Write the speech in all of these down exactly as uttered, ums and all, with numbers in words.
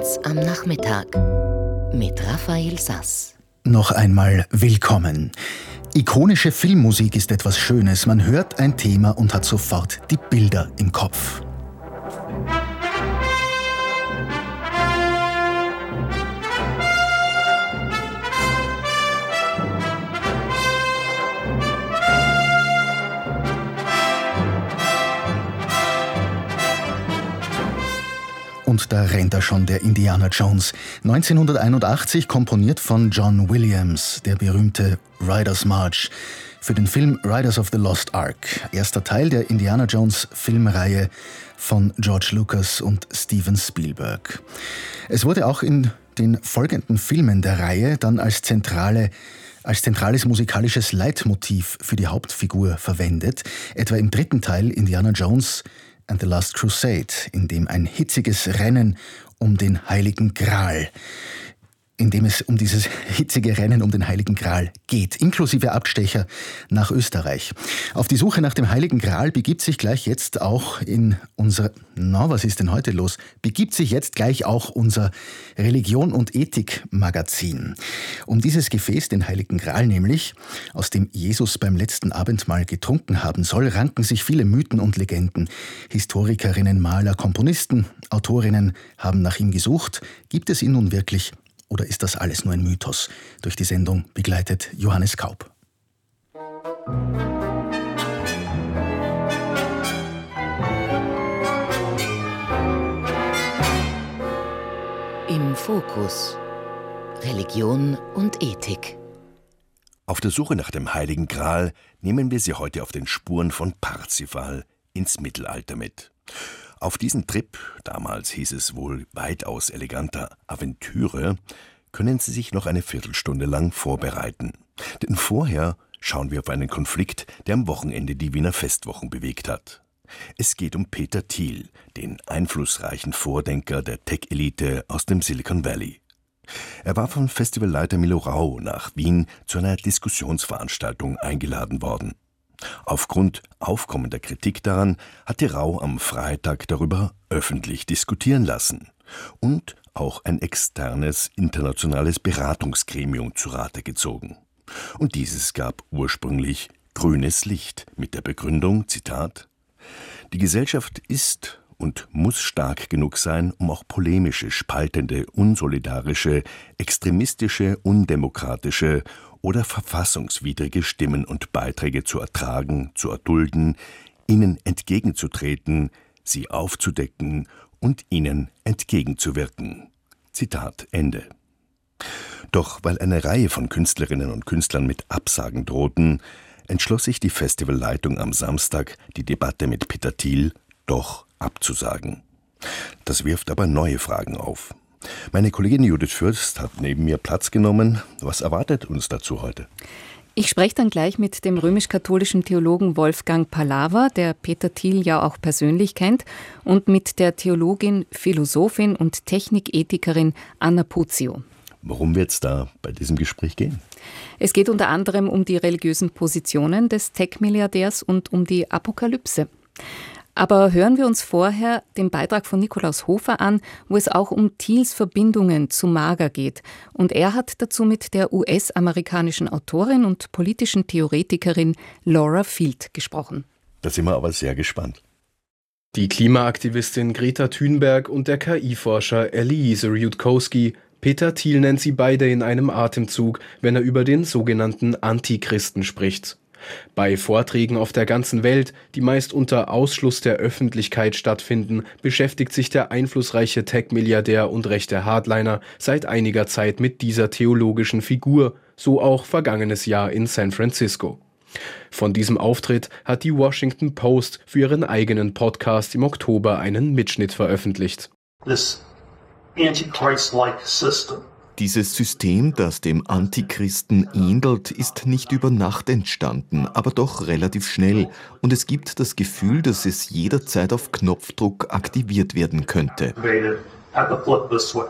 eins am Nachmittag mit Raphael Sass. Noch einmal willkommen. Ikonische Filmmusik ist etwas Schönes. Man hört ein Thema und hat sofort die Bilder im Kopf. Und da rennt er schon, der Indiana Jones. neunzehnhunderteinundachtzig komponiert von John Williams, der berühmte Riders March, für den Film Riders of the Lost Ark, erster Teil der Indiana Jones Filmreihe von George Lucas und Steven Spielberg. Es wurde auch in den folgenden Filmen der Reihe dann als zentrale als zentrales musikalisches Leitmotiv für die Hauptfigur verwendet, etwa im dritten Teil Indiana Jones and the Last Crusade, in dem ein hitziges Rennen um den Heiligen Gral, in dem es um dieses hitzige Rennen um den Heiligen Gral geht, inklusive Abstecher nach Österreich. Auf die Suche nach dem Heiligen Gral begibt sich gleich jetzt auch in unser, na, was ist denn heute los? Begibt sich jetzt gleich auch unser Religion- und Ethik-Magazin. Um dieses Gefäß, den Heiligen Gral nämlich, aus dem Jesus beim letzten Abendmahl getrunken haben soll, ranken sich viele Mythen und Legenden. Historikerinnen, Maler, Komponisten, Autorinnen haben nach ihm gesucht. Gibt es ihn nun wirklich? Oder ist das alles nur ein Mythos? Durch die Sendung begleitet Johannes Kaub. Im Fokus Religion und Ethik. Auf der Suche nach dem Heiligen Gral nehmen wir Sie heute auf den Spuren von Parzival ins Mittelalter mit. Auf diesen Trip, damals hieß es wohl weitaus eleganter Aventüre, können Sie sich noch eine Viertelstunde lang vorbereiten. Denn vorher schauen wir auf einen Konflikt, der am Wochenende die Wiener Festwochen bewegt hat. Es geht um Peter Thiel, den einflussreichen Vordenker der Tech-Elite aus dem Silicon Valley. Er war von Festivalleiter Milo Rau nach Wien zu einer Diskussionsveranstaltung eingeladen worden. Aufgrund aufkommender Kritik daran hatte Rau am Freitag darüber öffentlich diskutieren lassen und auch ein externes internationales Beratungsgremium zu Rate gezogen. Und dieses gab ursprünglich grünes Licht mit der Begründung, Zitat, die Gesellschaft ist und muss stark genug sein, um auch polemische, spaltende, unsolidarische, extremistische, undemokratische oder verfassungswidrige Stimmen und Beiträge zu ertragen, zu erdulden, ihnen entgegenzutreten, sie aufzudecken und ihnen entgegenzuwirken. Zitat Ende. Doch weil eine Reihe von Künstlerinnen und Künstlern mit Absagen drohten, entschloss sich die Festivalleitung am Samstag, die Debatte mit Peter Thiel doch abzusagen. Das wirft aber neue Fragen auf. Meine Kollegin Judith Fürst hat neben mir Platz genommen. Was erwartet uns dazu heute? Ich spreche dann gleich mit dem römisch-katholischen Theologen Wolfgang Palawa, der Peter Thiel ja auch persönlich kennt, und mit der Theologin, Philosophin und Technikethikerin Anna Puzio. Worum wird es da bei diesem Gespräch gehen? Es geht unter anderem um die religiösen Positionen des Tech-Milliardärs und um die Apokalypse. Aber hören wir uns vorher den Beitrag von Nikolaus Hofer an, wo es auch um Thiels Verbindungen zu MAGA geht. Und er hat dazu mit der U S-amerikanischen Autorin und politischen Theoretikerin Laura Field gesprochen. Da sind wir aber sehr gespannt. Die Klimaaktivistin Greta Thunberg und der K I-Forscher Eliezer Yudkowsky, Peter Thiel nennt sie beide in einem Atemzug, wenn er über den sogenannten Antichristen spricht. Bei Vorträgen auf der ganzen Welt, die meist unter Ausschluss der Öffentlichkeit stattfinden, beschäftigt sich der einflussreiche Tech-Milliardär und rechte Hardliner seit einiger Zeit mit dieser theologischen Figur, so auch vergangenes Jahr in San Francisco. Von diesem Auftritt hat die Washington Post für ihren eigenen Podcast im Oktober einen Mitschnitt veröffentlicht. This antichrist-like system. Dieses System, das dem Antichristen ähnelt, ist nicht über Nacht entstanden, aber doch relativ schnell. Und es gibt das Gefühl, dass es jederzeit auf Knopfdruck aktiviert werden könnte.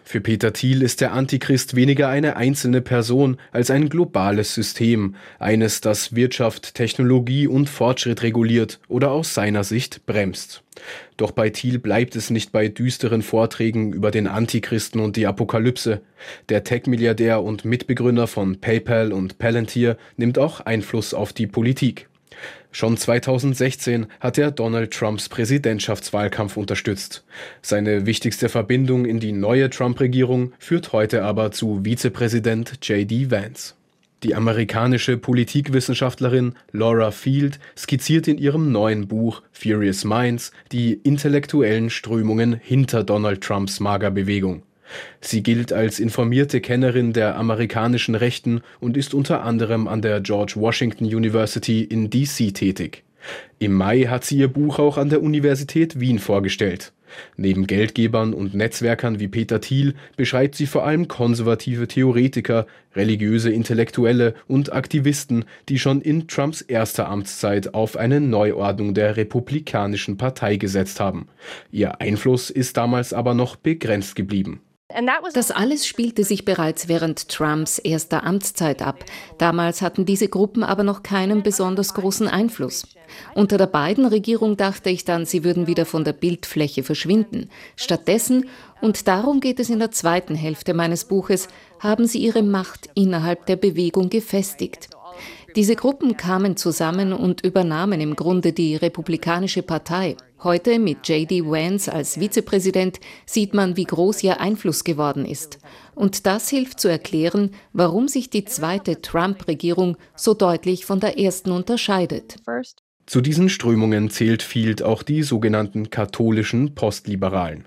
Für Peter Thiel ist der Antichrist weniger eine einzelne Person als ein globales System, eines, das Wirtschaft, Technologie und Fortschritt reguliert oder aus seiner Sicht bremst. Doch bei Thiel bleibt es nicht bei düsteren Vorträgen über den Antichristen und die Apokalypse. Der Tech-Milliardär und Mitbegründer von PayPal und Palantir nimmt auch Einfluss auf die Politik. Schon zweitausendsechzehn hat er Donald Trumps Präsidentschaftswahlkampf unterstützt. Seine wichtigste Verbindung in die neue Trump-Regierung führt heute aber zu Vizepräsident J D Vance. Die amerikanische Politikwissenschaftlerin Laura Field skizziert in ihrem neuen Buch Furious Minds die intellektuellen Strömungen hinter Donald Trumps MAGA-Bewegung. Sie gilt als informierte Kennerin der amerikanischen Rechten und ist unter anderem an der George Washington University in D C tätig. Im Mai hat sie ihr Buch auch an der Universität Wien vorgestellt. Neben Geldgebern und Netzwerkern wie Peter Thiel beschreibt sie vor allem konservative Theoretiker, religiöse Intellektuelle und Aktivisten, die schon in Trumps erster Amtszeit auf eine Neuordnung der Republikanischen Partei gesetzt haben. Ihr Einfluss ist damals aber noch begrenzt geblieben. Das alles spielte sich bereits während Trumps erster Amtszeit ab. Damals hatten diese Gruppen aber noch keinen besonders großen Einfluss. Unter der Biden-Regierung dachte ich dann, sie würden wieder von der Bildfläche verschwinden. Stattdessen, und darum geht es in der zweiten Hälfte meines Buches, haben sie ihre Macht innerhalb der Bewegung gefestigt. Diese Gruppen kamen zusammen und übernahmen im Grunde die Republikanische Partei. Heute mit J D Vance als Vizepräsident sieht man, wie groß ihr Einfluss geworden ist. Und das hilft zu erklären, warum sich die zweite Trump-Regierung so deutlich von der ersten unterscheidet. Zu diesen Strömungen zählt Field auch die sogenannten katholischen Postliberalen.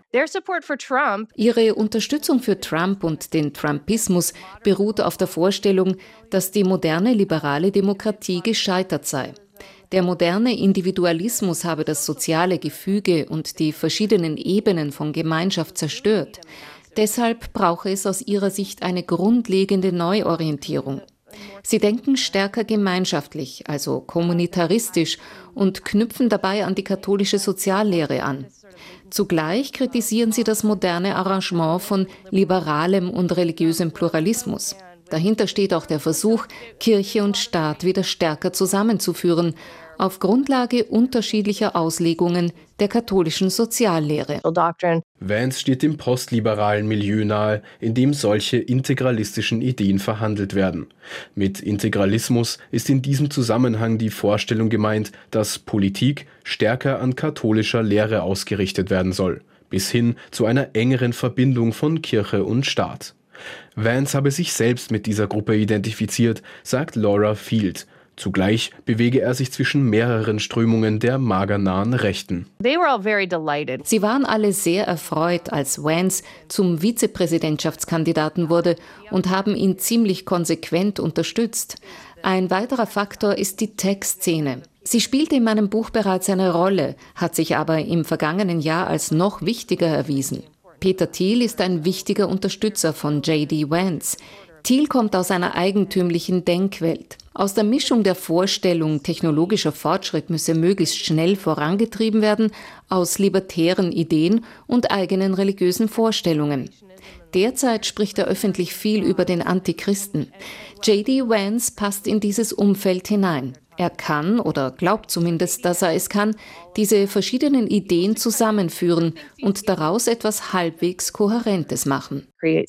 Ihre Unterstützung für Trump und den Trumpismus beruht auf der Vorstellung, dass die moderne liberale Demokratie gescheitert sei. Der moderne Individualismus habe das soziale Gefüge und die verschiedenen Ebenen von Gemeinschaft zerstört. Deshalb brauche es aus ihrer Sicht eine grundlegende Neuorientierung. Sie denken stärker gemeinschaftlich, also kommunitaristisch, und knüpfen dabei an die katholische Soziallehre an. Zugleich kritisieren sie das moderne Arrangement von liberalem und religiösem Pluralismus. Dahinter steht auch der Versuch, Kirche und Staat wieder stärker zusammenzuführen, auf Grundlage unterschiedlicher Auslegungen der katholischen Soziallehre. Vance steht dem postliberalen Milieu nahe, in dem solche integralistischen Ideen verhandelt werden. Mit Integralismus ist in diesem Zusammenhang die Vorstellung gemeint, dass Politik stärker an katholischer Lehre ausgerichtet werden soll, bis hin zu einer engeren Verbindung von Kirche und Staat. Vance habe sich selbst mit dieser Gruppe identifiziert, sagt Laura Field. Zugleich bewege er sich zwischen mehreren Strömungen der magernahen Rechten. Sie waren alle sehr erfreut, als Vance zum Vizepräsidentschaftskandidaten wurde und haben ihn ziemlich konsequent unterstützt. Ein weiterer Faktor ist die Tech-Szene. Sie spielte in meinem Buch bereits eine Rolle, hat sich aber im vergangenen Jahr als noch wichtiger erwiesen. Peter Thiel ist ein wichtiger Unterstützer von J D Vance. Thiel kommt aus einer eigentümlichen Denkwelt. Aus der Mischung der Vorstellung, technologischer Fortschritt müsse möglichst schnell vorangetrieben werden, aus libertären Ideen und eigenen religiösen Vorstellungen. Derzeit spricht er öffentlich viel über den Antichristen. J D Vance passt in dieses Umfeld hinein. Er kann, oder glaubt zumindest, dass er es kann, diese verschiedenen Ideen zusammenführen und daraus etwas halbwegs Kohärentes machen.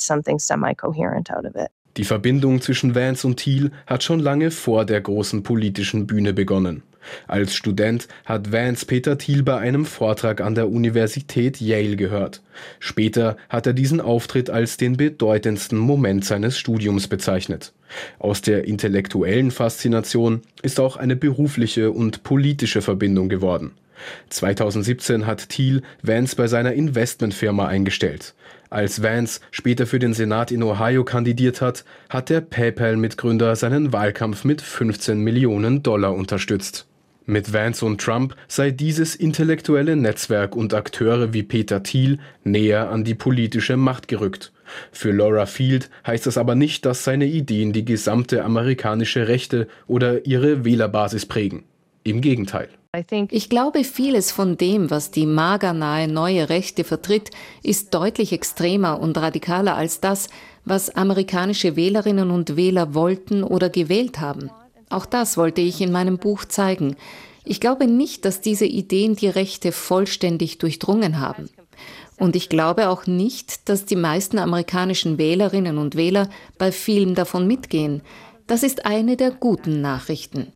Die Verbindung zwischen Vance und Thiel hat schon lange vor der großen politischen Bühne begonnen. Als Student hat Vance Peter Thiel bei einem Vortrag an der Universität Yale gehört. Später hat er diesen Auftritt als den bedeutendsten Moment seines Studiums bezeichnet. Aus der intellektuellen Faszination ist auch eine berufliche und politische Verbindung geworden. zweitausendsiebzehn hat Thiel Vance bei seiner Investmentfirma eingestellt. Als Vance später für den Senat in Ohio kandidiert hat, hat der PayPal-Mitgründer seinen Wahlkampf mit fünfzehn Millionen Dollar unterstützt. Mit Vance und Trump sei dieses intellektuelle Netzwerk und Akteure wie Peter Thiel näher an die politische Macht gerückt. Für Laura Field heißt das aber nicht, dass seine Ideen die gesamte amerikanische Rechte oder ihre Wählerbasis prägen. Im Gegenteil. Ich glaube, vieles von dem, was die magernahe neue Rechte vertritt, ist deutlich extremer und radikaler als das, was amerikanische Wählerinnen und Wähler wollten oder gewählt haben. Auch das wollte ich in meinem Buch zeigen. Ich glaube nicht, dass diese Ideen die Rechte vollständig durchdrungen haben. Und ich glaube auch nicht, dass die meisten amerikanischen Wählerinnen und Wähler bei vielem davon mitgehen. Das ist eine der guten Nachrichten.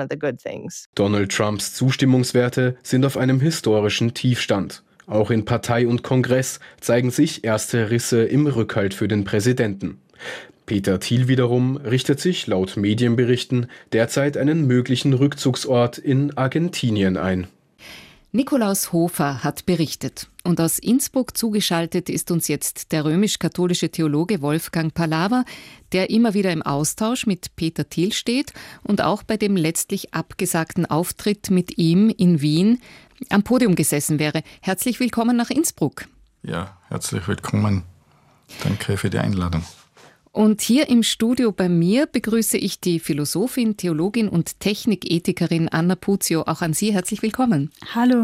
Donald Trumps Zustimmungswerte sind auf einem historischen Tiefstand. Auch in Partei und Kongress zeigen sich erste Risse im Rückhalt für den Präsidenten. Peter Thiel wiederum richtet sich laut Medienberichten derzeit einen möglichen Rückzugsort in Argentinien ein. Nikolaus Hofer hat berichtet. Und aus Innsbruck zugeschaltet ist uns jetzt der römisch-katholische Theologe Wolfgang Pallava, der immer wieder im Austausch mit Peter Thiel steht und auch bei dem letztlich abgesagten Auftritt mit ihm in Wien am Podium gesessen wäre. Herzlich willkommen nach Innsbruck. Ja, herzlich willkommen. Danke für die Einladung. Und hier im Studio bei mir begrüße ich die Philosophin, Theologin und Technikethikerin Anna Puzio. Auch an Sie herzlich willkommen. Hallo.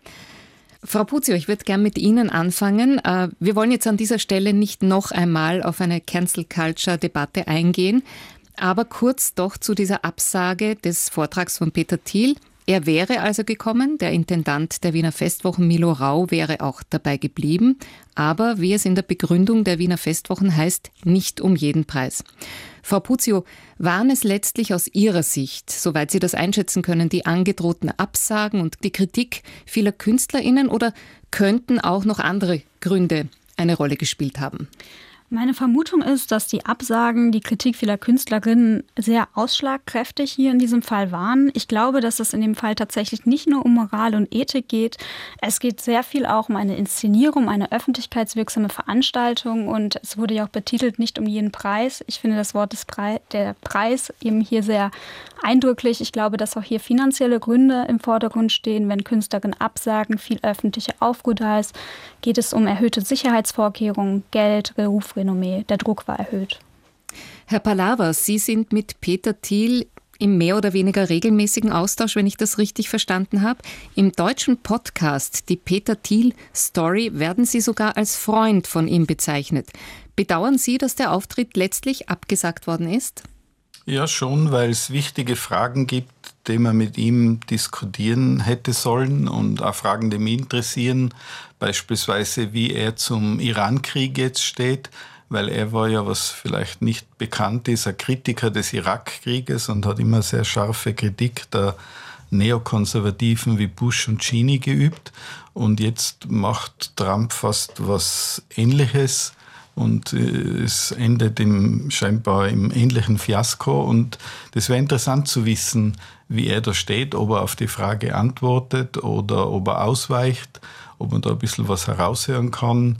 Frau Puzio, ich würde gern mit Ihnen anfangen. Wir wollen jetzt an dieser Stelle nicht noch einmal auf eine Cancel-Culture-Debatte eingehen, aber kurz doch zu dieser Absage des Vortrags von Peter Thiel. Er wäre also gekommen, der Intendant der Wiener Festwochen Milo Rau wäre auch dabei geblieben, aber wie es in der Begründung der Wiener Festwochen heißt, nicht um jeden Preis. Frau Puzio, waren es letztlich aus Ihrer Sicht, soweit Sie das einschätzen können, die angedrohten Absagen und die Kritik vieler KünstlerInnen oder könnten auch noch andere Gründe eine Rolle gespielt haben? Meine Vermutung ist, dass die Absagen, die Kritik vieler Künstlerinnen sehr ausschlagkräftig hier in diesem Fall waren. Ich glaube, dass es in dem Fall tatsächlich nicht nur um Moral und Ethik geht. Es geht sehr viel auch um eine Inszenierung, eine öffentlichkeitswirksame Veranstaltung und es wurde ja auch betitelt, nicht um jeden Preis. Ich finde das Wort des Pre- der Preis eben hier sehr eindrücklich. Ich glaube, dass auch hier finanzielle Gründe im Vordergrund stehen. Wenn Künstlerinnen absagen, viel öffentliche Aufruhr da ist, geht es um erhöhte Sicherheitsvorkehrungen, Geld, Rufrenommee. Der Druck war erhöht. Herr Pallava, Sie sind mit Peter Thiel im mehr oder weniger regelmäßigen Austausch, wenn ich das richtig verstanden habe. Im deutschen Podcast Die Peter Thiel Story werden Sie sogar als Freund von ihm bezeichnet. Bedauern Sie, dass der Auftritt letztlich abgesagt worden ist? Ja, schon, weil es wichtige Fragen gibt, die man mit ihm diskutieren hätte sollen und auch Fragen, die mich interessieren. Beispielsweise, wie er zum Iran-Krieg jetzt steht, weil er war ja, was vielleicht nicht bekannt ist, ein Kritiker des Irak-Krieges und hat immer sehr scharfe Kritik der Neokonservativen wie Bush und Cheney geübt. Und jetzt macht Trump fast was Ähnliches. Und es endet im, scheinbar im ähnlichen Fiasko. Und das wäre interessant zu wissen, wie er da steht, ob er auf die Frage antwortet oder ob er ausweicht, ob man da ein bisschen was heraushören kann.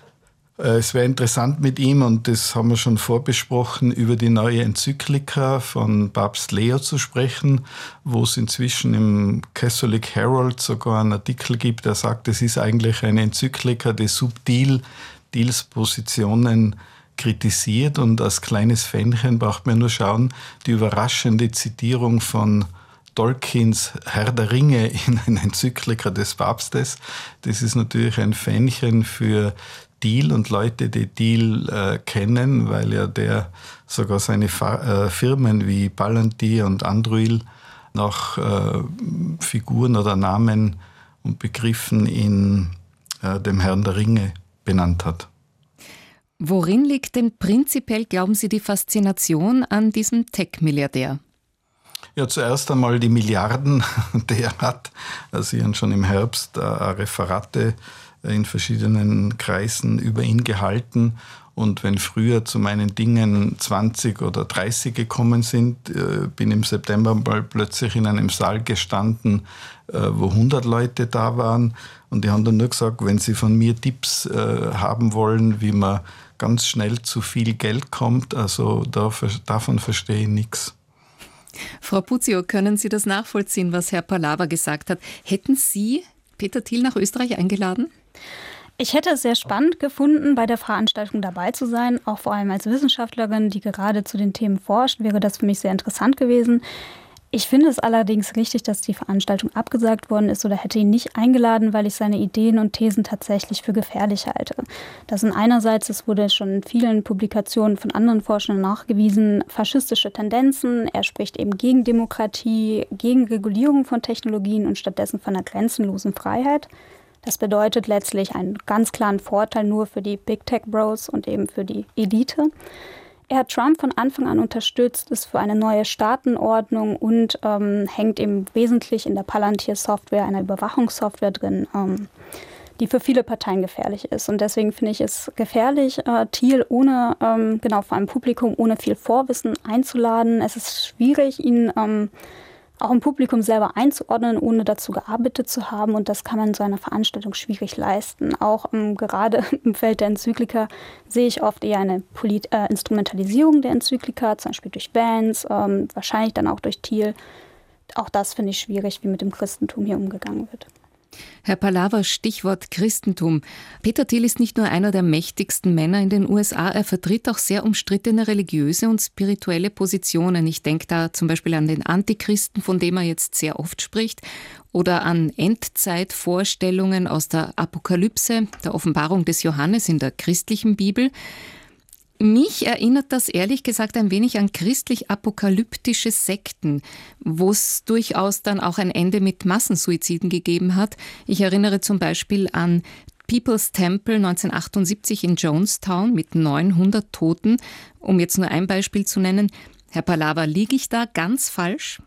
Es wäre interessant mit ihm, und das haben wir schon vorbesprochen, über die neue Enzyklika von Papst Leo zu sprechen, wo es inzwischen im Catholic Herald sogar einen Artikel gibt, der sagt, es ist eigentlich eine Enzyklika, die subtil Thiels Positionen kritisiert, und als kleines Fähnchen braucht man nur schauen, die überraschende Zitierung von Tolkiens Herr der Ringe in einer Enzyklika des Papstes. Das ist natürlich ein Fähnchen für Thiel und Leute, die Thiel äh, kennen, weil ja der sogar seine Fa- äh, Firmen wie Palantir und Anduril nach äh, Figuren oder Namen und Begriffen in äh, dem Herrn der Ringe benannt hat. Worin liegt denn prinzipiell, glauben Sie, die Faszination an diesem Tech-Milliardär? Ja, zuerst einmal die Milliarden, die er hat. Also ich habe schon im Herbst äh, Referate in verschiedenen Kreisen über ihn gehalten. Und wenn früher zu meinen Dingen zwanzig oder dreißig gekommen sind, äh, bin im September mal plötzlich in einem Saal gestanden, äh, wo hundert Leute da waren. Und die haben dann nur gesagt, wenn sie von mir Tipps äh, haben wollen, wie man ganz schnell zu viel Geld kommt, also da, davon verstehe ich nichts. Frau Puzio, können Sie das nachvollziehen, was Herr Pallava gesagt hat? Hätten Sie Peter Thiel nach Österreich eingeladen? Ich hätte es sehr spannend gefunden, bei der Veranstaltung dabei zu sein. Auch vor allem als Wissenschaftlerin, die gerade zu den Themen forscht, wäre das für mich sehr interessant gewesen. Ich finde es allerdings richtig, dass die Veranstaltung abgesagt worden ist oder hätte ihn nicht eingeladen, weil ich seine Ideen und Thesen tatsächlich für gefährlich halte. Das sind einerseits, es wurde schon in vielen Publikationen von anderen Forschern nachgewiesen, faschistische Tendenzen. Er spricht eben gegen Demokratie, gegen Regulierung von Technologien und stattdessen von einer grenzenlosen Freiheit. Das bedeutet letztlich einen ganz klaren Vorteil nur für die Big Tech Bros und eben für die Elite. Er hat Trump von Anfang an unterstützt, ist für eine neue Staatenordnung und ähm, hängt eben wesentlich in der Palantir-Software, einer Überwachungssoftware drin, ähm, die für viele Parteien gefährlich ist. Und deswegen finde ich es gefährlich, äh, Thiel ohne, ähm, genau, vor einem Publikum ohne viel Vorwissen einzuladen. Es ist schwierig, ihn ähm, auch im Publikum selber einzuordnen, ohne dazu gearbeitet zu haben. Und das kann man in so einer Veranstaltung schwierig leisten. Auch ähm, gerade im Feld der Enzyklika sehe ich oft eher eine Polit- äh, Instrumentalisierung der Enzyklika, zum Beispiel durch Bands, ähm, wahrscheinlich dann auch durch Thiel. Auch das finde ich schwierig, wie mit dem Christentum hier umgegangen wird. Herr Palawa, Stichwort Christentum. Peter Thiel ist nicht nur einer der mächtigsten Männer in den U S A, er vertritt auch sehr umstrittene religiöse und spirituelle Positionen. Ich denke da zum Beispiel an den Antichristen, von dem er jetzt sehr oft spricht, oder an Endzeitvorstellungen aus der Apokalypse, der Offenbarung des Johannes in der christlichen Bibel. Mich erinnert das ehrlich gesagt ein wenig an christlich-apokalyptische Sekten, wo es durchaus dann auch ein Ende mit Massensuiziden gegeben hat. Ich erinnere zum Beispiel an People's Temple neunzehnhundertachtundsiebzig in Jonestown mit neunhundert Toten, um jetzt nur ein Beispiel zu nennen. Herr Palawa, liege ich da ganz falsch?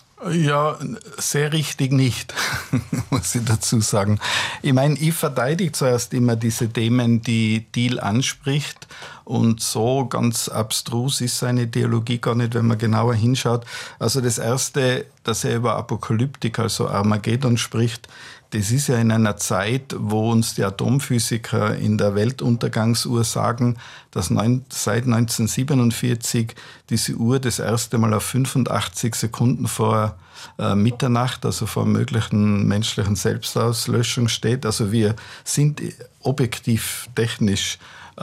Ja, sehr richtig nicht, muss ich dazu sagen. Ich meine, ich verteidige zuerst immer diese Themen, die Thiel anspricht. Und so ganz abstrus ist seine Ideologie gar nicht, wenn man genauer hinschaut. Also das Erste, dass er über Apokalyptik, also Armageddon spricht, das ist ja in einer Zeit, wo uns die Atomphysiker in der Weltuntergangsuhr sagen, dass neun, seit neunzehnhundertsiebenundvierzig diese Uhr das erste Mal auf fünfundachtzig Sekunden vor äh, Mitternacht, also vor möglichen menschlichen Selbstauslöschung steht. Also wir sind objektiv technisch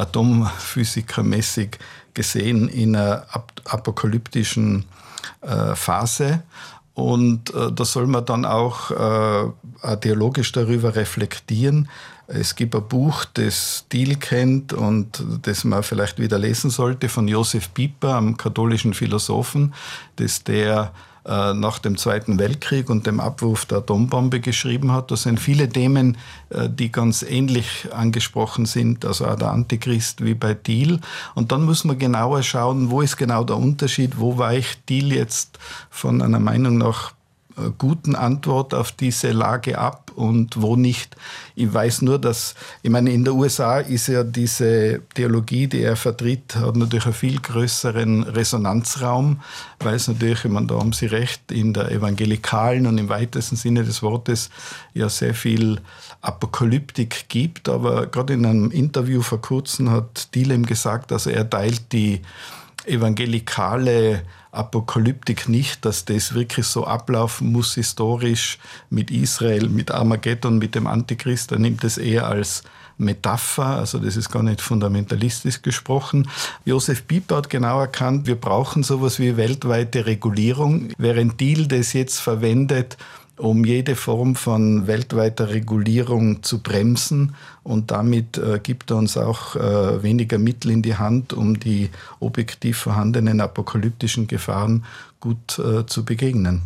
atomphysikermäßig gesehen in einer ap- apokalyptischen äh, Phase. Und äh, da soll man dann auch äh, theologisch darüber reflektieren. Es gibt ein Buch, das Thiel kennt und das man vielleicht wieder lesen sollte, von Josef Pieper, einem katholischen Philosophen, das der äh, nach dem Zweiten Weltkrieg und dem Abwurf der Atombombe geschrieben hat. Das sind viele Themen, äh, die ganz ähnlich angesprochen sind, also auch der Antichrist wie bei Thiel. Und dann muss man genauer schauen, wo ist genau der Unterschied, wo weicht Thiel jetzt von einer Meinung nach guten Antwort auf diese Lage ab und wo nicht. Ich weiß nur, dass, ich meine, in den U S A ist ja diese Theologie, die er vertritt, hat natürlich einen viel größeren Resonanzraum, weil es natürlich, ich meine, da haben Sie recht, in der evangelikalen und im weitesten Sinne des Wortes ja sehr viel Apokalyptik gibt. Aber gerade in einem Interview vor kurzem hat Thiel ihm gesagt, also er teilt die evangelikale Apokalyptik nicht, dass das wirklich so ablaufen muss historisch mit Israel, mit Armageddon, mit dem Antichrist. Er nimmt es eher als Metapher, also das ist gar nicht fundamentalistisch gesprochen. Josef Pieper hat genau erkannt, wir brauchen sowas wie weltweite Regulierung, während Thiel das jetzt verwendet, um jede Form von weltweiter Regulierung zu bremsen. Und damit äh, gibt er uns auch äh, weniger Mittel in die Hand, um die objektiv vorhandenen apokalyptischen Gefahren gut äh, zu begegnen.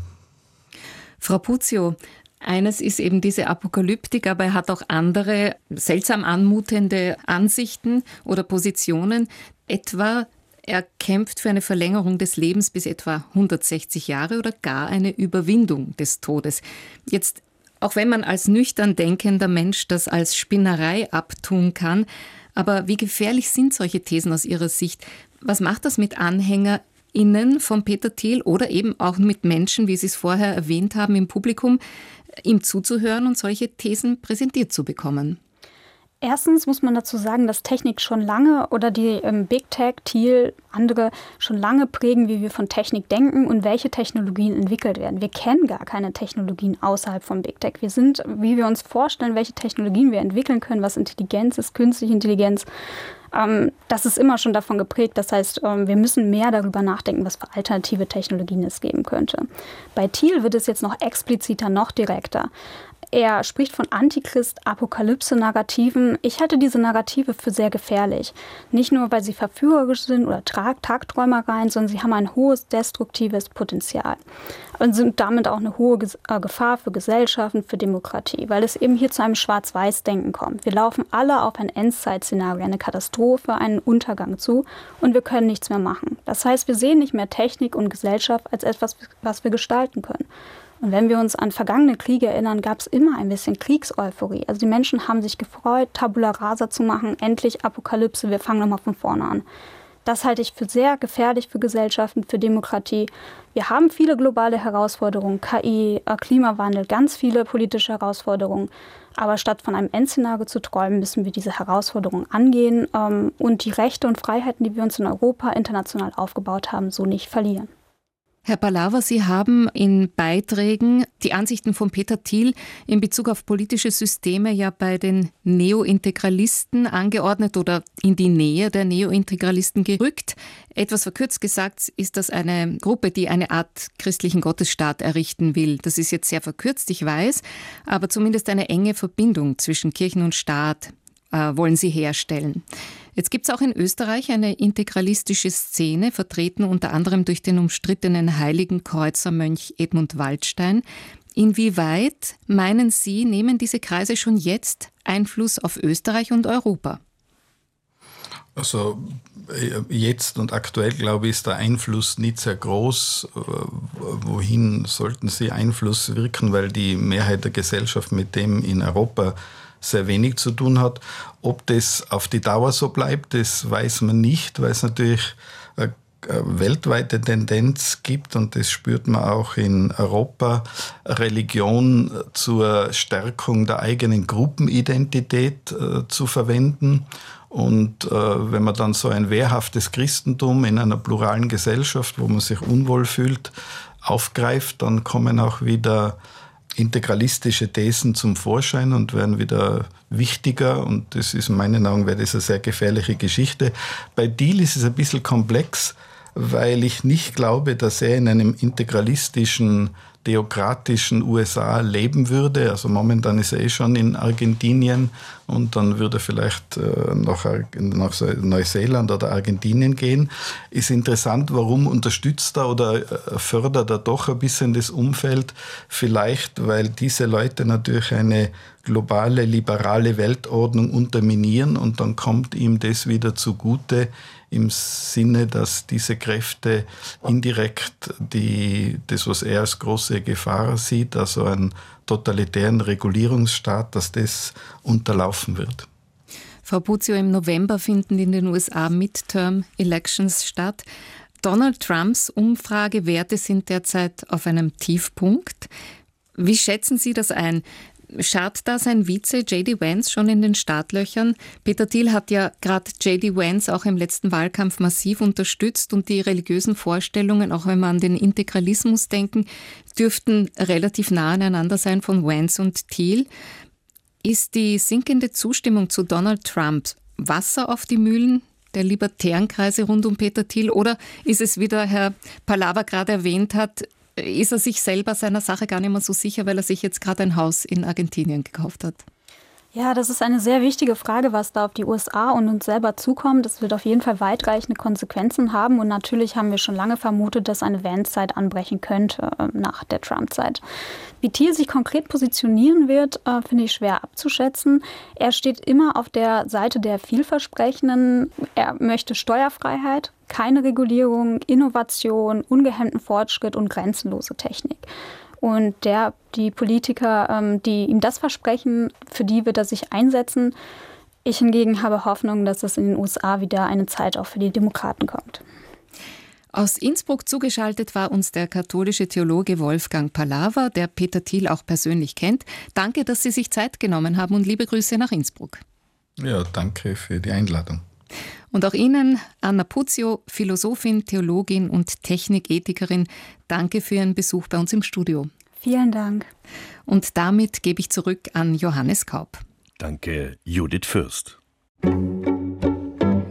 Frau Puzio, eines ist eben diese Apokalyptik, aber er hat auch andere seltsam anmutende Ansichten oder Positionen, etwa er kämpft für eine Verlängerung des Lebens bis etwa hundertsechzig Jahre oder gar eine Überwindung des Todes. Jetzt, auch wenn man als nüchtern denkender Mensch das als Spinnerei abtun kann, aber wie gefährlich sind solche Thesen aus Ihrer Sicht? Was macht das mit AnhängerInnen von Peter Thiel oder eben auch mit Menschen, wie Sie es vorher erwähnt haben, im Publikum, ihm zuzuhören und solche Thesen präsentiert zu bekommen? Erstens muss man dazu sagen, dass Technik schon lange oder die ähm, Big Tech, Thiel, andere schon lange prägen, wie wir von Technik denken und welche Technologien entwickelt werden. Wir kennen gar keine Technologien außerhalb von Big Tech. Wir sind, wie wir uns vorstellen, welche Technologien wir entwickeln können, was Intelligenz ist, künstliche Intelligenz, Ähm, das ist immer schon davon geprägt. Das heißt, ähm, wir müssen mehr darüber nachdenken, was für alternative Technologien es geben könnte. Bei Thiel wird es jetzt noch expliziter, noch direkter. Er spricht von Antichrist-Apokalypse-Narrativen. Ich halte diese Narrative für sehr gefährlich. Nicht nur, weil sie verführerisch sind oder Tag- Tagträumereien, sondern sie haben ein hohes destruktives Potenzial und sind damit auch eine hohe Gefahr für Gesellschaften, für Demokratie, weil es eben hier zu einem Schwarz-Weiß-Denken kommt. Wir laufen alle auf ein Endzeit-Szenario, eine Katastrophe, einen Untergang zu und wir können nichts mehr machen. Das heißt, wir sehen nicht mehr Technik und Gesellschaft als etwas, was wir gestalten können. Und wenn wir uns an vergangene Kriege erinnern, gab es immer ein bisschen Kriegseuphorie. Also die Menschen haben sich gefreut, Tabula rasa zu machen, endlich Apokalypse, wir fangen nochmal von vorne an. Das halte ich für sehr gefährlich für Gesellschaften, für Demokratie. Wir haben viele globale Herausforderungen, K I, Klimawandel, ganz viele politische Herausforderungen. Aber statt von einem Endszenario zu träumen, müssen wir diese Herausforderungen angehen ähm, und die Rechte und Freiheiten, die wir uns in Europa international aufgebaut haben, so nicht verlieren. Herr Pallava, Sie haben in Beiträgen die Ansichten von Peter Thiel in Bezug auf politische Systeme ja bei den Neointegralisten angeordnet oder in die Nähe der Neointegralisten gerückt. Etwas verkürzt gesagt ist das eine Gruppe, die eine Art christlichen Gottesstaat errichten will. Das ist jetzt sehr verkürzt, ich weiß, aber zumindest eine enge Verbindung zwischen Kirchen und Staat äh, wollen sie herstellen. Jetzt gibt es auch in Österreich eine integralistische Szene, vertreten unter anderem durch den umstrittenen Heiligenkreuzermönch Edmund Waldstein. Inwieweit, meinen Sie, nehmen diese Kreise schon jetzt Einfluss auf Österreich und Europa? Also jetzt und aktuell, glaube ich, ist der Einfluss nicht sehr groß. Wohin sollten sie Einfluss wirken, weil die Mehrheit der Gesellschaft mit dem in Europa sehr wenig zu tun hat. Ob das auf die Dauer so bleibt, das weiß man nicht, weil es natürlich eine weltweite Tendenz gibt, und das spürt man auch in Europa, Religion zur Stärkung der eigenen Gruppenidentität äh, zu verwenden. Und äh, wenn man dann so ein wehrhaftes Christentum in einer pluralen Gesellschaft, wo man sich unwohl fühlt, aufgreift, dann kommen auch wieder integralistische Thesen zum Vorschein und werden wieder wichtiger, und das ist in meinen Augen wäre das eine sehr gefährliche Geschichte. Bei Thiel ist es ein bisschen komplex, weil ich nicht glaube, dass er in einem integralistischen, theokratischen U S A leben würde. Also momentan ist er eh schon in Argentinien, und dann würde er vielleicht äh, nach, nach Neuseeland oder Argentinien gehen. Ist interessant, warum unterstützt er oder fördert er doch ein bisschen das Umfeld? Vielleicht, weil diese Leute natürlich eine globale, liberale Weltordnung unterminieren, und dann kommt ihm das wieder zugute, im Sinne, dass diese Kräfte indirekt die, das, was er als große Gefahr sieht, also einen totalitären Regulierungsstaat, dass das unterlaufen wird. Frau Buzio, im November finden in den U S A Midterm-Elections statt. Donald Trumps Umfragewerte sind derzeit auf einem Tiefpunkt. Wie schätzen Sie das ein? Scharrt da sein Vize J D Vance schon in den Startlöchern? Peter Thiel hat ja gerade J D Vance auch im letzten Wahlkampf massiv unterstützt, und die religiösen Vorstellungen, auch wenn wir an den Integralismus denken, dürften relativ nah aneinander sein von Vance und Thiel. Ist die sinkende Zustimmung zu Donald Trump Wasser auf die Mühlen der libertären Kreise rund um Peter Thiel, oder ist es, wie der Herr Pallava gerade erwähnt hat, ist er sich selber seiner Sache gar nicht mehr so sicher, weil er sich jetzt gerade ein Haus in Argentinien gekauft hat? Ja, das ist eine sehr wichtige Frage, was da auf die U S A und uns selber zukommt. Das wird auf jeden Fall weitreichende Konsequenzen haben. Und natürlich haben wir schon lange vermutet, dass eine Vance-Zeit anbrechen könnte äh, nach der Trump-Zeit. Wie Thiel sich konkret positionieren wird, äh, finde ich schwer abzuschätzen. Er steht immer auf der Seite der Vielversprechenden. Er möchte Steuerfreiheit, keine Regulierung, Innovation, ungehemmten Fortschritt und grenzenlose Technik. Und der, die Politiker, ähm, die ihm das versprechen, für die wird er sich einsetzen. Ich hingegen habe Hoffnung, dass es in den U S A wieder eine Zeit auch für die Demokraten kommt. Aus Innsbruck zugeschaltet war uns der katholische Theologe Wolfgang Pallava, der Peter Thiel auch persönlich kennt. Danke, dass Sie sich Zeit genommen haben, und liebe Grüße nach Innsbruck. Ja, danke für die Einladung. Und auch Ihnen, Anna Puzio, Philosophin, Theologin und Technikethikerin, danke für Ihren Besuch bei uns im Studio. Vielen Dank. Und damit gebe ich zurück an Johannes Kaup. Danke, Judith Fürst.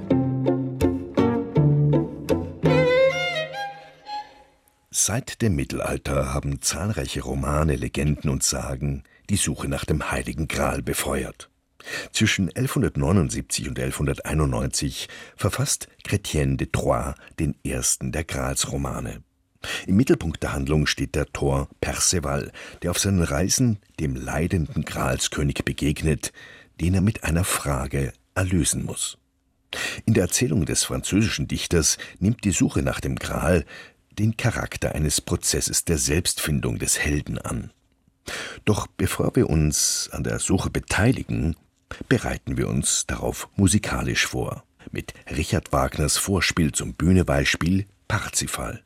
Seit dem Mittelalter haben zahlreiche Romane, Legenden und Sagen die Suche nach dem Heiligen Gral befeuert. Zwischen elfhundertneunundsiebzig und elfhunderteinundneunzig verfasst Chrétien de Troyes den ersten der Gralsromane. Im Mittelpunkt der Handlung steht der Tor Perceval, der auf seinen Reisen dem leidenden Gralskönig begegnet, den er mit einer Frage erlösen muss. In der Erzählung des französischen Dichters nimmt die Suche nach dem Gral den Charakter eines Prozesses der Selbstfindung des Helden an. Doch bevor wir uns an der Suche beteiligen, bereiten wir uns darauf musikalisch vor, mit Richard Wagners Vorspiel zum Bühnenbeispiel Parzifal.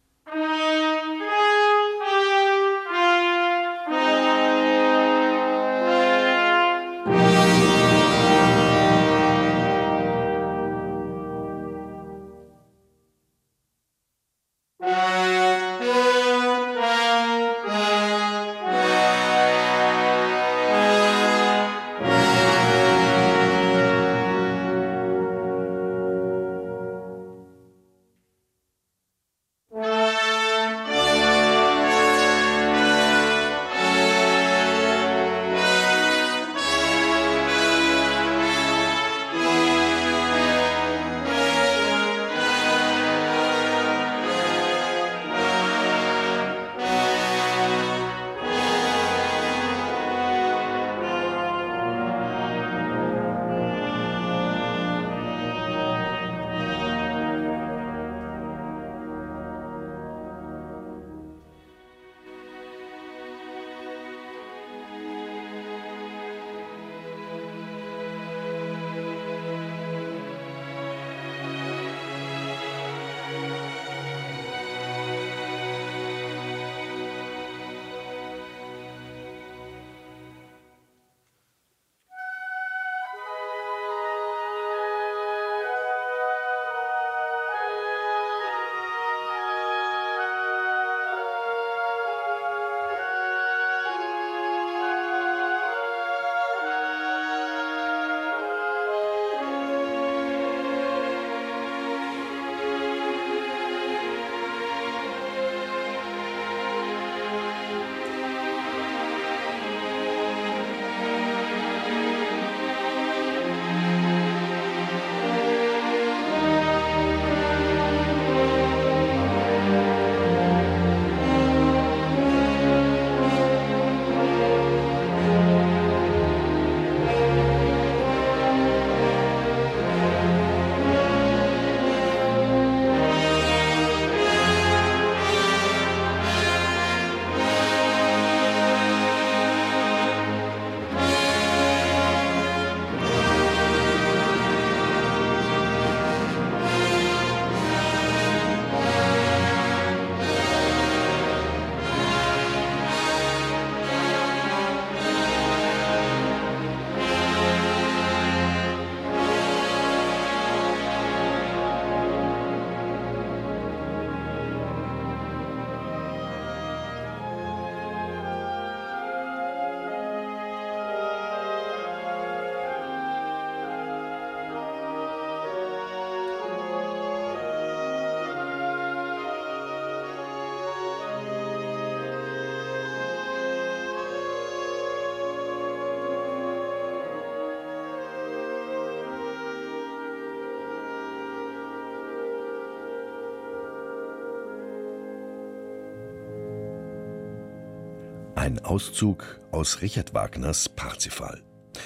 Ein Auszug aus Richard Wagners Parzifal.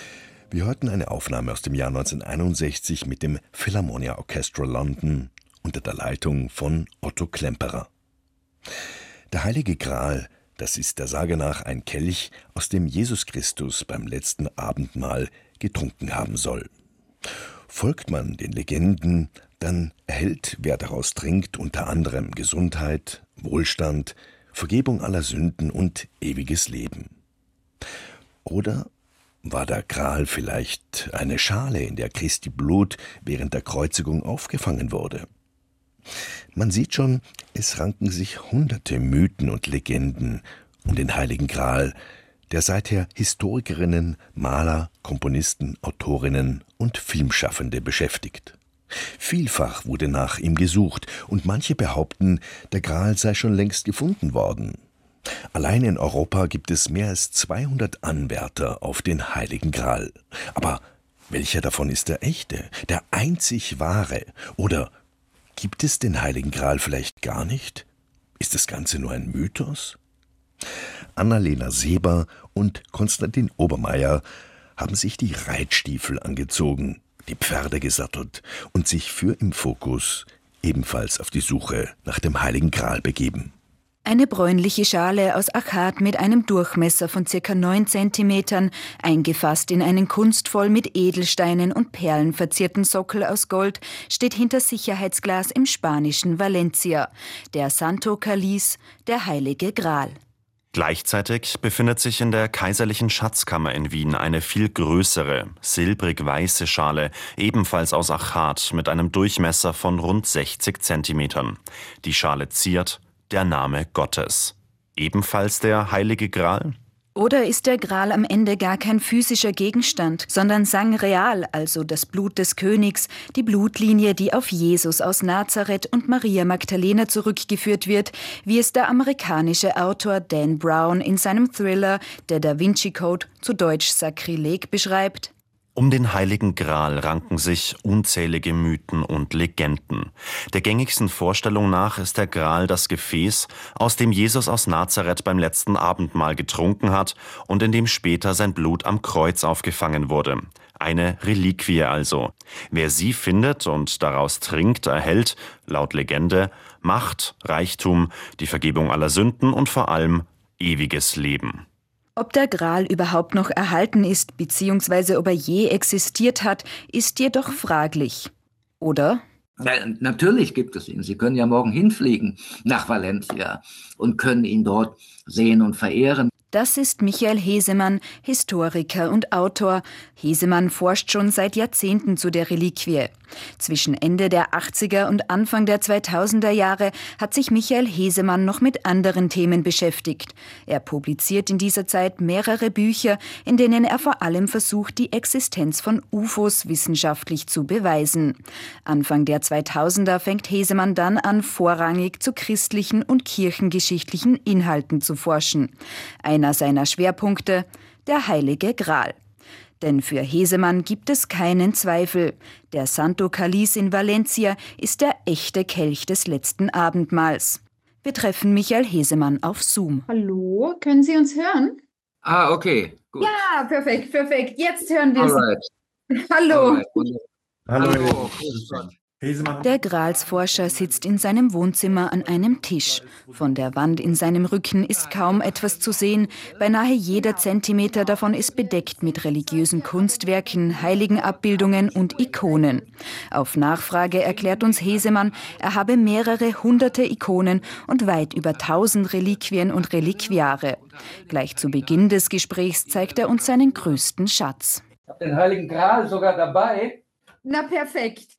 Wir hörten eine Aufnahme aus dem Jahr neunzehnhunderteinundsechzig mit dem Philharmonia Orchestra London unter der Leitung von Otto Klemperer. Der Heilige Gral, das ist der Sage nach ein Kelch, aus dem Jesus Christus beim letzten Abendmahl getrunken haben soll. Folgt man den Legenden, dann erhält, wer daraus trinkt, unter anderem Gesundheit, Wohlstand, Vergebung aller Sünden und ewiges Leben. Oder war der Gral vielleicht eine Schale, in der Christi Blut während der Kreuzigung aufgefangen wurde? Man sieht schon, es ranken sich hunderte Mythen und Legenden um den Heiligen Gral, der seither Historikerinnen, Maler, Komponisten, Autorinnen und Filmschaffende beschäftigt. Vielfach wurde nach ihm gesucht und manche behaupten, der Gral sei schon längst gefunden worden. Allein in Europa gibt es mehr als zweihundert Anwärter auf den Heiligen Gral. Aber welcher davon ist der echte, der einzig wahre? Oder gibt es den Heiligen Gral vielleicht gar nicht? Ist das Ganze nur ein Mythos? Annalena Seber und Konstantin Obermeier haben sich die Reitstiefel angezogen, die Pferde gesattelt und sich für Im Fokus ebenfalls auf die Suche nach dem Heiligen Gral begeben. Eine bräunliche Schale aus Achat mit einem Durchmesser von ca. neun Zentimetern, eingefasst in einen kunstvoll mit Edelsteinen und Perlen verzierten Sockel aus Gold, steht hinter Sicherheitsglas im spanischen Valencia. Der Santo Cáliz, der Heilige Gral. Gleichzeitig befindet sich in der Kaiserlichen Schatzkammer in Wien eine viel größere, silbrig-weiße Schale, ebenfalls aus Achat, mit einem Durchmesser von rund sechzig Zentimetern. Die Schale ziert der Name Gottes. Ebenfalls der Heilige Gral? Oder ist der Gral am Ende gar kein physischer Gegenstand, sondern Sangreal, also das Blut des Königs, die Blutlinie, die auf Jesus aus Nazareth und Maria Magdalena zurückgeführt wird, wie es der amerikanische Autor Dan Brown in seinem Thriller Der Da Vinci Code, zu Deutsch Sakrileg, beschreibt? Um den Heiligen Gral ranken sich unzählige Mythen und Legenden. Der gängigsten Vorstellung nach ist der Gral das Gefäß, aus dem Jesus aus Nazareth beim letzten Abendmahl getrunken hat und in dem später sein Blut am Kreuz aufgefangen wurde. Eine Reliquie also. Wer sie findet und daraus trinkt, erhält, laut Legende, Macht, Reichtum, die Vergebung aller Sünden und vor allem ewiges Leben. Ob der Gral überhaupt noch erhalten ist, beziehungsweise ob er je existiert hat, ist jedoch fraglich. Oder? Ja, natürlich gibt es ihn. Sie können ja morgen hinfliegen nach Valencia und können ihn dort sehen und verehren. Das ist Michael Hesemann, Historiker und Autor. Hesemann forscht schon seit Jahrzehnten zu der Reliquie. Zwischen Ende der achtziger und Anfang der zweitausender Jahre hat sich Michael Hesemann noch mit anderen Themen beschäftigt. Er publiziert in dieser Zeit mehrere Bücher, in denen er vor allem versucht, die Existenz von U F Os wissenschaftlich zu beweisen. Anfang der zweitausender fängt Hesemann dann an, vorrangig zu christlichen und kirchengeschichtlichen Inhalten zu forschen. Einer seiner Schwerpunkte: der Heilige Gral. Denn für Hesemann gibt es keinen Zweifel. Der Santo Cáliz in Valencia ist der echte Kelch des letzten Abendmahls. Wir treffen Michael Hesemann auf Zoom. Hallo, können Sie uns hören? Ah, okay, gut. Ja, perfekt, perfekt. Jetzt hören wir Alright. Sie. Hallo. Alright. Hallo. Der Gralsforscher sitzt in seinem Wohnzimmer an einem Tisch. Von der Wand in seinem Rücken ist kaum etwas zu sehen. Beinahe jeder Zentimeter davon ist bedeckt mit religiösen Kunstwerken, Heiligenabbildungen und Ikonen. Auf Nachfrage erklärt uns Hesemann, er habe mehrere hunderte Ikonen und weit über tausend Reliquien und Reliquiare. Gleich zu Beginn des Gesprächs zeigt er uns seinen größten Schatz. Ich habe den Heiligen Gral sogar dabei. Na, perfekt.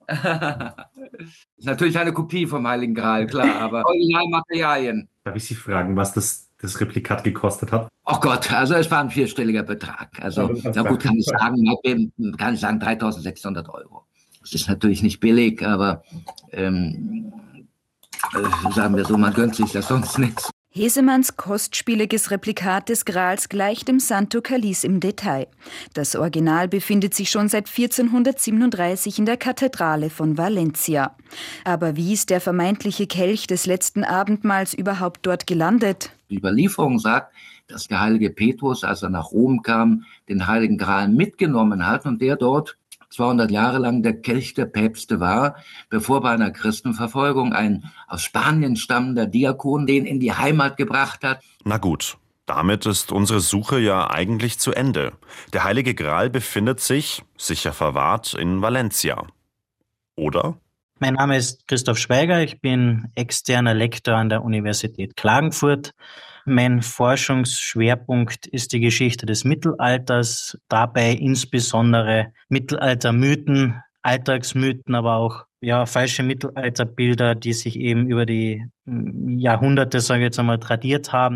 Ist natürlich eine Kopie vom Heiligen Gral, klar, aber Originalmaterialien. Darf ich Sie fragen, was das, das Replikat gekostet hat? Oh Gott, also es war ein vierstelliger Betrag. Also, na gut, kann ich sagen, kann ich sagen dreitausendsechshundert Euro. Das ist natürlich nicht billig, aber ähm, äh, sagen wir so, man gönnt sich das sonst nichts. Hesemanns kostspieliges Replikat des Grals gleicht dem Santo Cáliz im Detail. Das Original befindet sich schon seit vierzehnhundertsiebenunddreißig in der Kathedrale von Valencia. Aber wie ist der vermeintliche Kelch des letzten Abendmahls überhaupt dort gelandet? Die Überlieferung sagt, dass der heilige Petrus, als er nach Rom kam, den Heiligen Gral mitgenommen hat und der dort zweihundert Jahre lang der Kelch der Päpste war, bevor bei einer Christenverfolgung ein aus Spanien stammender Diakon den in die Heimat gebracht hat. Na gut, damit ist unsere Suche ja eigentlich zu Ende. Der Heilige Gral befindet sich, sicher verwahrt, in Valencia. Oder? Mein Name ist Christoph Schweiger, ich bin externer Lektor an der Universität Klagenfurt. Mein Forschungsschwerpunkt ist die Geschichte des Mittelalters, dabei insbesondere Mittelaltermythen, Alltagsmythen, aber auch ja, falsche Mittelalterbilder, die sich eben über die Jahrhunderte, sage ich jetzt einmal, tradiert haben.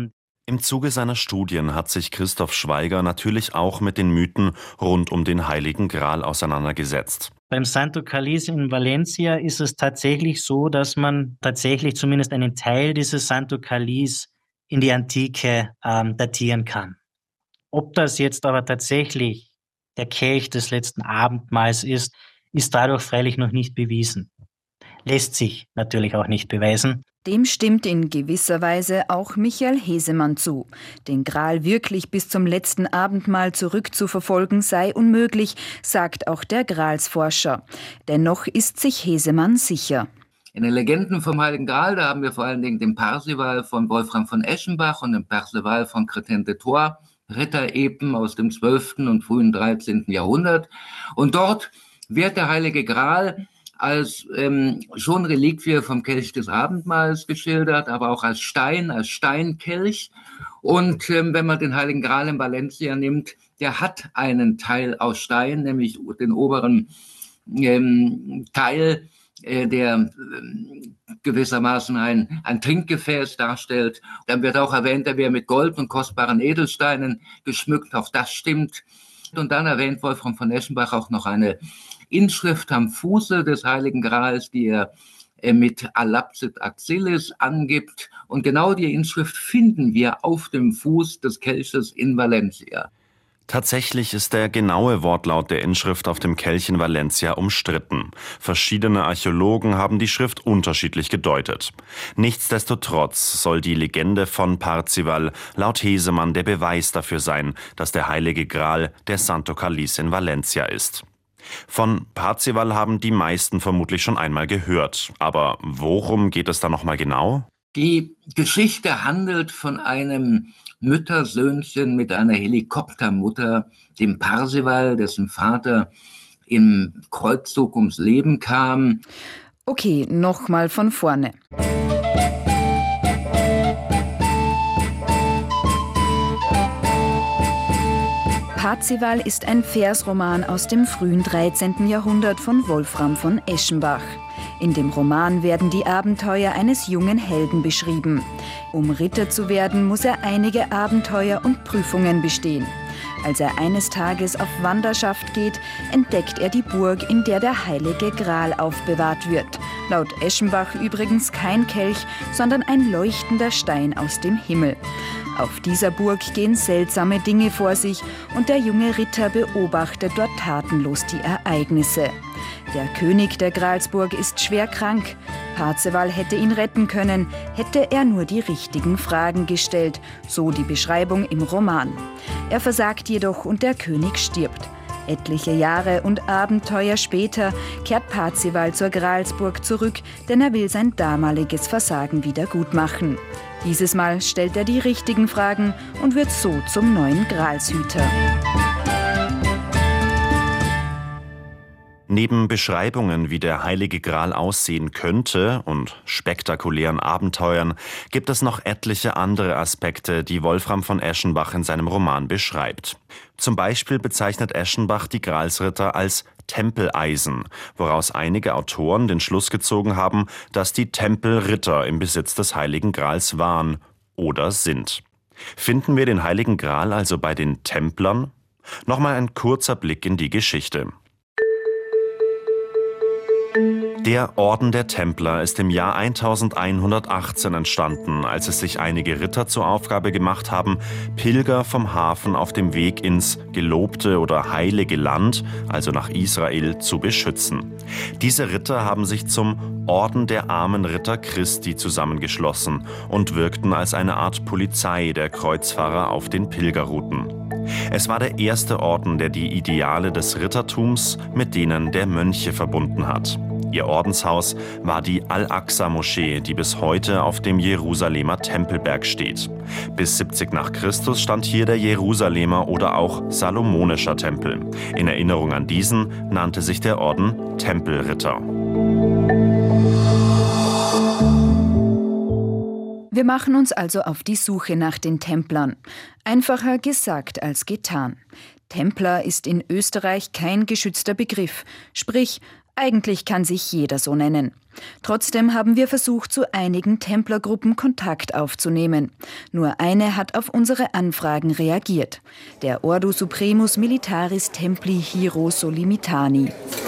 Im Zuge seiner Studien hat sich Christoph Schweiger natürlich auch mit den Mythen rund um den Heiligen Gral auseinandergesetzt. Beim Santo Cáliz in Valencia ist es tatsächlich so, dass man tatsächlich zumindest einen Teil dieses Santo Cáliz in die Antike ähm, datieren kann. Ob das jetzt aber tatsächlich der Kelch des letzten Abendmahls ist, ist dadurch freilich noch nicht bewiesen. Lässt sich natürlich auch nicht beweisen. Dem stimmt in gewisser Weise auch Michael Hesemann zu. Den Gral wirklich bis zum letzten Abendmahl zurückzuverfolgen sei unmöglich, sagt auch der Gralsforscher. Dennoch ist sich Hesemann sicher. In den Legenden vom Heiligen Gral, da haben wir vor allen Dingen den Parzival von Wolfram von Eschenbach und den Perceval von Crétin de Troyes, Ritterepen aus dem zwölften und frühen dreizehnten Jahrhundert. Und dort wird der Heilige Gral als ähm, schon Reliquie vom Kelch des Abendmahls geschildert, aber auch als Stein, als Steinkelch. Und ähm, wenn man den Heiligen Gral in Valencia nimmt, der hat einen Teil aus Stein, nämlich den oberen ähm, Teil, äh, der äh, gewissermaßen ein, ein Trinkgefäß darstellt. Dann wird auch erwähnt, er wäre mit Gold und kostbaren Edelsteinen geschmückt, auch das stimmt. Und dann erwähnt Wolfram von Eschenbach auch noch eine Inschrift am Fuße des Heiligen Grals, die er mit Alapsit Axilis angibt. Und genau die Inschrift finden wir auf dem Fuß des Kelches in Valencia. Tatsächlich ist der genaue Wortlaut der Inschrift auf dem Kelch in Valencia umstritten. Verschiedene Archäologen haben die Schrift unterschiedlich gedeutet. Nichtsdestotrotz soll die Legende von Parzival laut Hesemann der Beweis dafür sein, dass der Heilige Gral der Santo Cáliz in Valencia ist. Von Parzival haben die meisten vermutlich schon einmal gehört. Aber worum geht es da nochmal genau? Die Geschichte handelt von einem Müttersöhnchen mit einer Helikoptermutter, dem Parzival, dessen Vater im Kreuzzug ums Leben kam. Okay, nochmal von vorne. Parzival ist ein Versroman aus dem frühen dreizehnten Jahrhundert von Wolfram von Eschenbach. In dem Roman werden die Abenteuer eines jungen Helden beschrieben. Um Ritter zu werden, muss er einige Abenteuer und Prüfungen bestehen. Als er eines Tages auf Wanderschaft geht, entdeckt er die Burg, in der der Heilige Gral aufbewahrt wird. Laut Eschenbach übrigens kein Kelch, sondern ein leuchtender Stein aus dem Himmel. Auf dieser Burg gehen seltsame Dinge vor sich und der junge Ritter beobachtet dort tatenlos die Ereignisse. Der König der Gralsburg ist schwer krank. Parzival hätte ihn retten können, hätte er nur die richtigen Fragen gestellt, so die Beschreibung im Roman. Er versagt jedoch und der König stirbt. Etliche Jahre und Abenteuer später kehrt Parzival zur Gralsburg zurück, denn er will sein damaliges Versagen wieder gutmachen. Dieses Mal stellt er die richtigen Fragen und wird so zum neuen Gralshüter. Neben Beschreibungen, wie der Heilige Gral aussehen könnte und spektakulären Abenteuern, gibt es noch etliche andere Aspekte, die Wolfram von Eschenbach in seinem Roman beschreibt. Zum Beispiel bezeichnet Eschenbach die Gralsritter als Tempeleisen, woraus einige Autoren den Schluss gezogen haben, dass die Tempelritter im Besitz des Heiligen Grals waren oder sind. Finden wir den Heiligen Gral also bei den Templern? Nochmal ein kurzer Blick in die Geschichte. Der Orden der Templer ist im Jahr elfhundertachtzehn entstanden, als es sich einige Ritter zur Aufgabe gemacht haben, Pilger vom Hafen auf dem Weg ins gelobte oder heilige Land, also nach Israel, zu beschützen. Diese Ritter haben sich zum Orden der armen Ritter Christi zusammengeschlossen und wirkten als eine Art Polizei der Kreuzfahrer auf den Pilgerrouten. Es war der erste Orden, der die Ideale des Rittertums mit denen der Mönche verbunden hat. Ihr Ordenshaus war die Al-Aqsa-Moschee, die bis heute auf dem Jerusalemer Tempelberg steht. Bis siebzig nach Christus stand hier der Jerusalemer oder auch Salomonischer Tempel. In Erinnerung an diesen nannte sich der Orden Tempelritter. Wir machen uns also auf die Suche nach den Templern. Einfacher gesagt als getan. Templer ist in Österreich kein geschützter Begriff, sprich, eigentlich kann sich jeder so nennen. Trotzdem haben wir versucht, zu einigen Templergruppen Kontakt aufzunehmen. Nur eine hat auf unsere Anfragen reagiert: der Ordo Supremus Militaris Templi Hierosolimitani.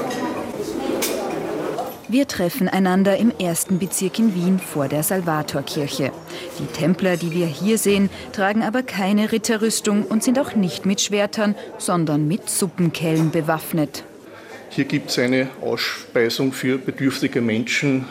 Wir treffen einander im ersten Bezirk in Wien vor der Salvatorkirche. Die Templer, die wir hier sehen, tragen aber keine Ritterrüstung und sind auch nicht mit Schwertern, sondern mit Suppenkellen bewaffnet. Hier gibt es eine Ausspeisung für bedürftige Menschen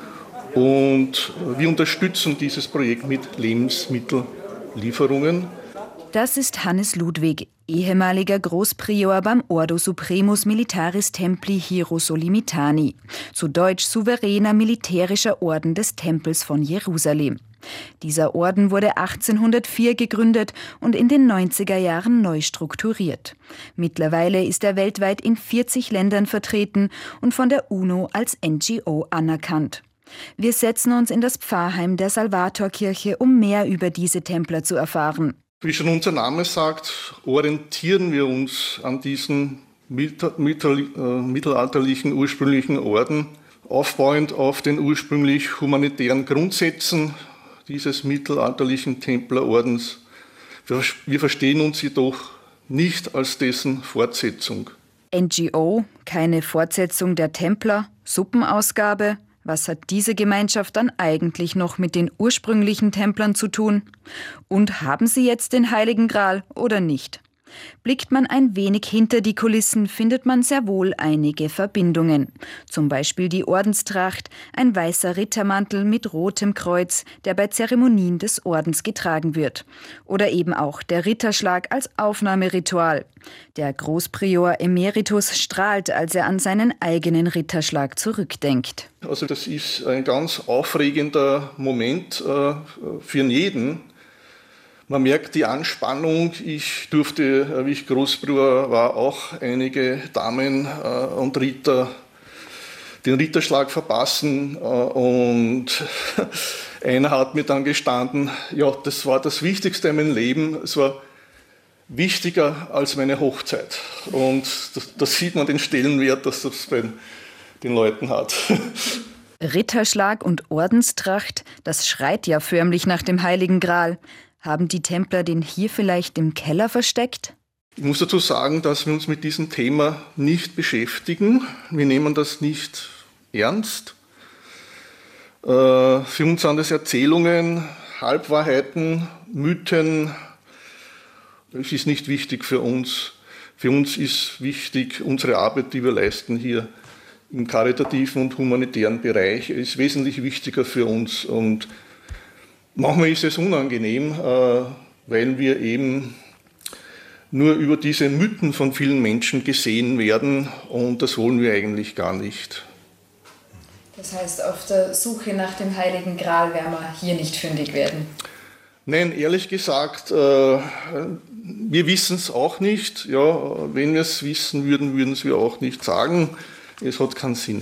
und wir unterstützen dieses Projekt mit Lebensmittellieferungen. Das ist Hannes Ludwig, ehemaliger Großprior beim Ordo Supremus Militaris Templi Hierosolimitani, zu Deutsch souveräner militärischer Orden des Tempels von Jerusalem. Dieser Orden wurde achtzehnhundertvier gegründet und in den neunziger Jahren neu strukturiert. Mittlerweile ist er weltweit in vierzig Ländern vertreten und von der UNO als N G O anerkannt. Wir setzen uns in das Pfarrheim der Salvatorkirche, um mehr über diese Templer zu erfahren. Wie schon unser Name sagt, orientieren wir uns an diesen mittel, mittel, äh, mittelalterlichen ursprünglichen Orden, aufbauend auf den ursprünglich humanitären Grundsätzen dieses mittelalterlichen Templerordens. Wir, wir verstehen uns jedoch nicht als dessen Fortsetzung. N G O, keine Fortsetzung der Templer, Suppenausgabe. Was hat diese Gemeinschaft dann eigentlich noch mit den ursprünglichen Templern zu tun? Und haben sie jetzt den Heiligen Gral oder nicht? Blickt man ein wenig hinter die Kulissen, findet man sehr wohl einige Verbindungen. Zum Beispiel die Ordenstracht, ein weißer Rittermantel mit rotem Kreuz, der bei Zeremonien des Ordens getragen wird. Oder eben auch der Ritterschlag als Aufnahmeritual. Der Großprior Emeritus strahlt, als er an seinen eigenen Ritterschlag zurückdenkt. Also das ist ein ganz aufregender Moment äh, für jeden. Man merkt die Anspannung. Ich durfte, wie ich Großprior war, auch einige Damen äh, und Ritter den Ritterschlag verpassen. Äh, und einer hat mir dann gestanden, ja, das war das Wichtigste in meinem Leben. Es war wichtiger als meine Hochzeit. Und da sieht man den Stellenwert, dass das bei den Leuten hat. Ritterschlag und Ordenstracht, das schreit ja förmlich nach dem Heiligen Gral. Haben die Templer den hier vielleicht im Keller versteckt? Ich muss dazu sagen, dass wir uns mit diesem Thema nicht beschäftigen. Wir nehmen das nicht ernst. Für uns sind das Erzählungen, Halbwahrheiten, Mythen. Das ist nicht wichtig für uns. Für uns ist wichtig unsere Arbeit, die wir leisten hier im karitativen und humanitären Bereich, ist wesentlich wichtiger für uns. Und manchmal ist es unangenehm, weil wir eben nur über diese Mythen von vielen Menschen gesehen werden und das wollen wir eigentlich gar nicht. Das heißt, auf der Suche nach dem Heiligen Gral werden wir hier nicht fündig werden? Nein, ehrlich gesagt, wir wissen es auch nicht. Ja, wenn wir es wissen würden, würden wir auch nicht sagen. Es hat keinen Sinn.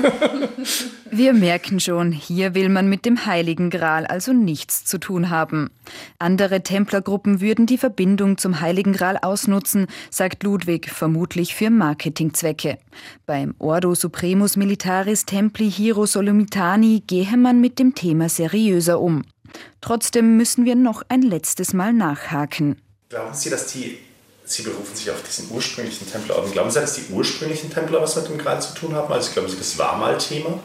Wir merken schon, hier will man mit dem Heiligen Gral also nichts zu tun haben. Andere Templergruppen würden die Verbindung zum Heiligen Gral ausnutzen, sagt Ludwig, vermutlich für Marketingzwecke. Beim Ordo Supremus Militaris Templi Hierosolimitani gehe man mit dem Thema seriöser um. Trotzdem müssen wir noch ein letztes Mal nachhaken. Glauben Sie, dass die Sie berufen sich auf diesen ursprünglichen Templerorden. Glauben Sie, dass die ursprünglichen Templer was mit dem Gral zu tun haben? Also glauben Sie, das war mal Thema?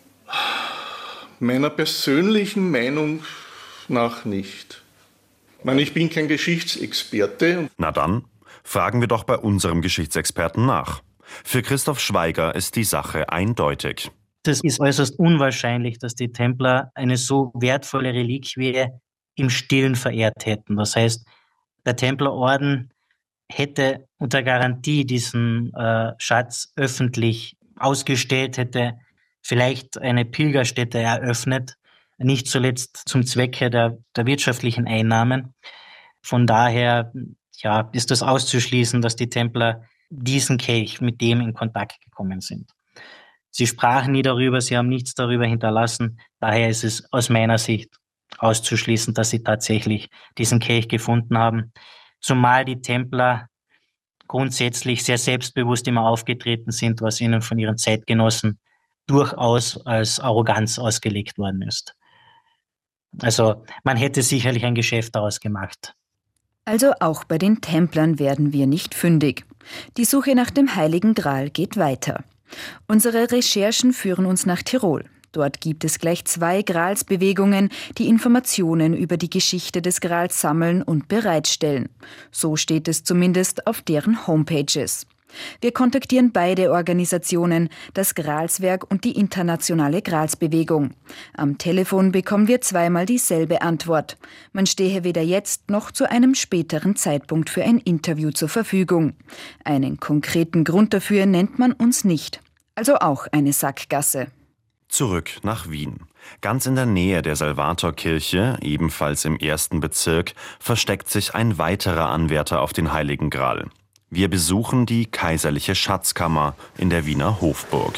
Meiner persönlichen Meinung nach nicht. Ich meine, ich bin kein Geschichtsexperte. Na dann, fragen wir doch bei unserem Geschichtsexperten nach. Für Christoph Schweiger ist die Sache eindeutig. Es ist äußerst unwahrscheinlich, dass die Templer eine so wertvolle Reliquie im Stillen verehrt hätten. Das heißt, der Templerorden hätte unter Garantie diesen äh, Schatz öffentlich ausgestellt, hätte vielleicht eine Pilgerstätte eröffnet, nicht zuletzt zum Zwecke der, der wirtschaftlichen Einnahmen. Von daher ja, ist es auszuschließen, dass die Templer diesen Kelch mit dem in Kontakt gekommen sind. Sie sprachen nie darüber, sie haben nichts darüber hinterlassen. Daher ist es aus meiner Sicht auszuschließen, dass sie tatsächlich diesen Kelch gefunden haben. Zumal die Templer grundsätzlich sehr selbstbewusst immer aufgetreten sind, was ihnen von ihren Zeitgenossen durchaus als Arroganz ausgelegt worden ist. Also man hätte sicherlich ein Geschäft daraus gemacht. Also auch bei den Templern werden wir nicht fündig. Die Suche nach dem Heiligen Gral geht weiter. Unsere Recherchen führen uns nach Tirol. Dort gibt es gleich zwei Gralsbewegungen, die Informationen über die Geschichte des Grals sammeln und bereitstellen. So steht es zumindest auf deren Homepages. Wir kontaktieren beide Organisationen, das Gralswerk und die Internationale Gralsbewegung. Am Telefon bekommen wir zweimal dieselbe Antwort. Man stehe weder jetzt noch zu einem späteren Zeitpunkt für ein Interview zur Verfügung. Einen konkreten Grund dafür nennt man uns nicht. Also auch eine Sackgasse. Zurück nach Wien. Ganz in der Nähe der Salvatorkirche, ebenfalls im ersten Bezirk, versteckt sich ein weiterer Anwärter auf den Heiligen Gral. Wir besuchen die Kaiserliche Schatzkammer in der Wiener Hofburg.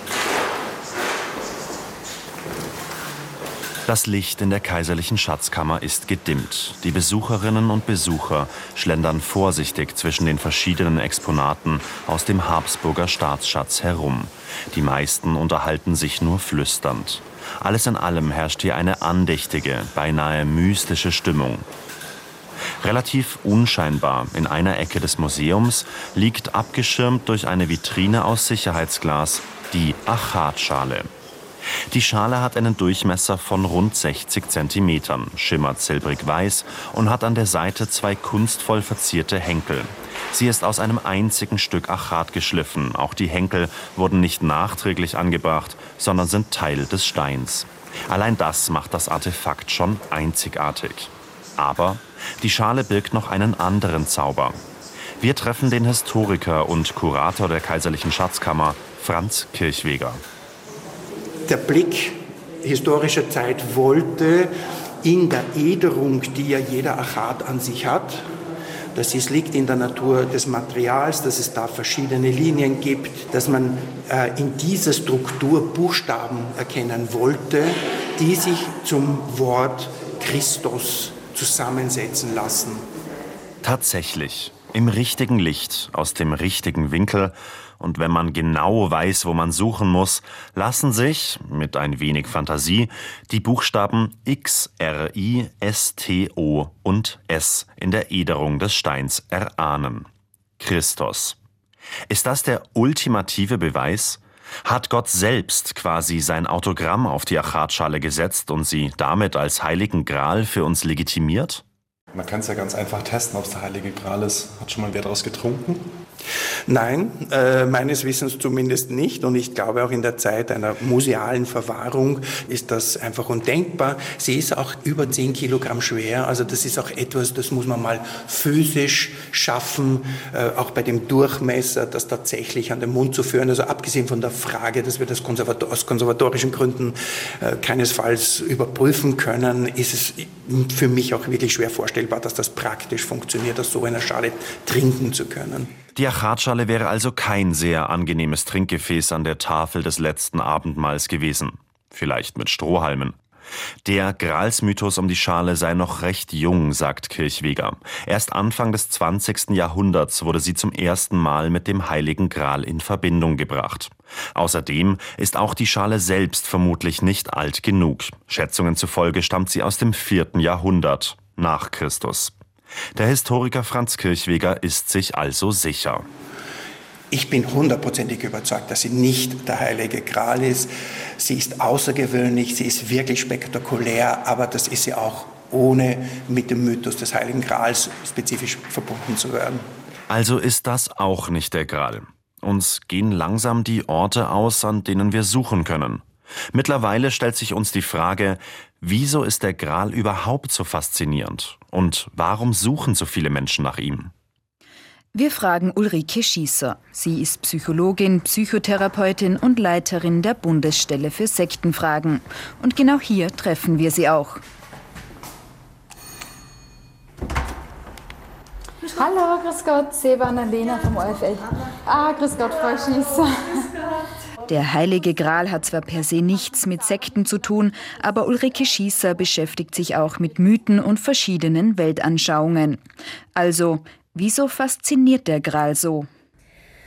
Das Licht in der Kaiserlichen Schatzkammer ist gedimmt. Die Besucherinnen und Besucher schlendern vorsichtig zwischen den verschiedenen Exponaten aus dem Habsburger Staatsschatz herum. Die meisten unterhalten sich nur flüsternd. Alles in allem herrscht hier eine andächtige, beinahe mystische Stimmung. Relativ unscheinbar in einer Ecke des Museums liegt abgeschirmt durch eine Vitrine aus Sicherheitsglas die Achatschale. Die Schale hat einen Durchmesser von rund sechzig Zentimetern, schimmert silbrig-weiß und hat an der Seite zwei kunstvoll verzierte Henkel. Sie ist aus einem einzigen Stück Achat geschliffen. Auch die Henkel wurden nicht nachträglich angebracht, sondern sind Teil des Steins. Allein das macht das Artefakt schon einzigartig. Aber die Schale birgt noch einen anderen Zauber. Wir treffen den Historiker und Kurator der Kaiserlichen Schatzkammer, Franz Kirchweger. Der Blick historischer Zeit wollte in der Äderung, die ja jeder Achat an sich hat, das ist, liegt in der Natur des Materials, dass es da verschiedene Linien gibt, dass man äh, in dieser Struktur Buchstaben erkennen wollte, die sich zum Wort Christus zusammensetzen lassen. Tatsächlich, im richtigen Licht, aus dem richtigen Winkel und wenn man genau weiß, wo man suchen muss, lassen sich, mit ein wenig Fantasie, die Buchstaben X, R, I, S, T, O und S in der Äderung des Steins erahnen. Christus. Ist das der ultimative Beweis? Hat Gott selbst quasi sein Autogramm auf die Achatschale gesetzt und sie damit als Heiligen Gral für uns legitimiert? Man kann es ja ganz einfach testen, ob es der Heilige Gral ist. Hat schon mal wer daraus getrunken? Nein, äh, meines Wissens zumindest nicht. Und ich glaube, auch in der Zeit einer musealen Verwahrung ist das einfach undenkbar. Sie ist auch über zehn Kilogramm schwer. Also das ist auch etwas, das muss man mal physisch schaffen, äh, auch bei dem Durchmesser, das tatsächlich an den Mund zu führen. Also abgesehen von der Frage, dass wir das konservator- aus konservatorischen Gründen äh, keinesfalls überprüfen können, ist es für mich auch wirklich schwer vorstellbar, dass das praktisch funktioniert, aus so einer Schale trinken zu können. Die Achatschale wäre also kein sehr angenehmes Trinkgefäß an der Tafel des letzten Abendmahls gewesen. Vielleicht mit Strohhalmen. Der Gralsmythos um die Schale sei noch recht jung, sagt Kirchweger. Erst Anfang des zwanzigsten Jahrhunderts wurde sie zum ersten Mal mit dem Heiligen Gral in Verbindung gebracht. Außerdem ist auch die Schale selbst vermutlich nicht alt genug. Schätzungen zufolge stammt sie aus dem vierten Jahrhundert nach Christus. Der Historiker Franz Kirchweger ist sich also sicher. Ich bin hundertprozentig überzeugt, dass sie nicht der Heilige Gral ist. Sie ist außergewöhnlich, sie ist wirklich spektakulär, aber das ist sie auch, ohne mit dem Mythos des Heiligen Grals spezifisch verbunden zu werden. Also ist das auch nicht der Gral. Uns gehen langsam die Orte aus, an denen wir suchen können. Mittlerweile stellt sich uns die Frage, wieso ist der Gral überhaupt so faszinierend? Und warum suchen so viele Menschen nach ihm? Wir fragen Ulrike Schießer. Sie ist Psychologin, Psychotherapeutin und Leiterin der Bundesstelle für Sektenfragen. Und genau hier treffen wir sie auch. Hallo, grüß Gott, Seba Annalena vom O F L. Ah, grüß Gott, Frau Schießer. Der Heilige Gral hat zwar per se nichts mit Sekten zu tun, aber Ulrike Schießer beschäftigt sich auch mit Mythen und verschiedenen Weltanschauungen. Also, wieso fasziniert der Gral so?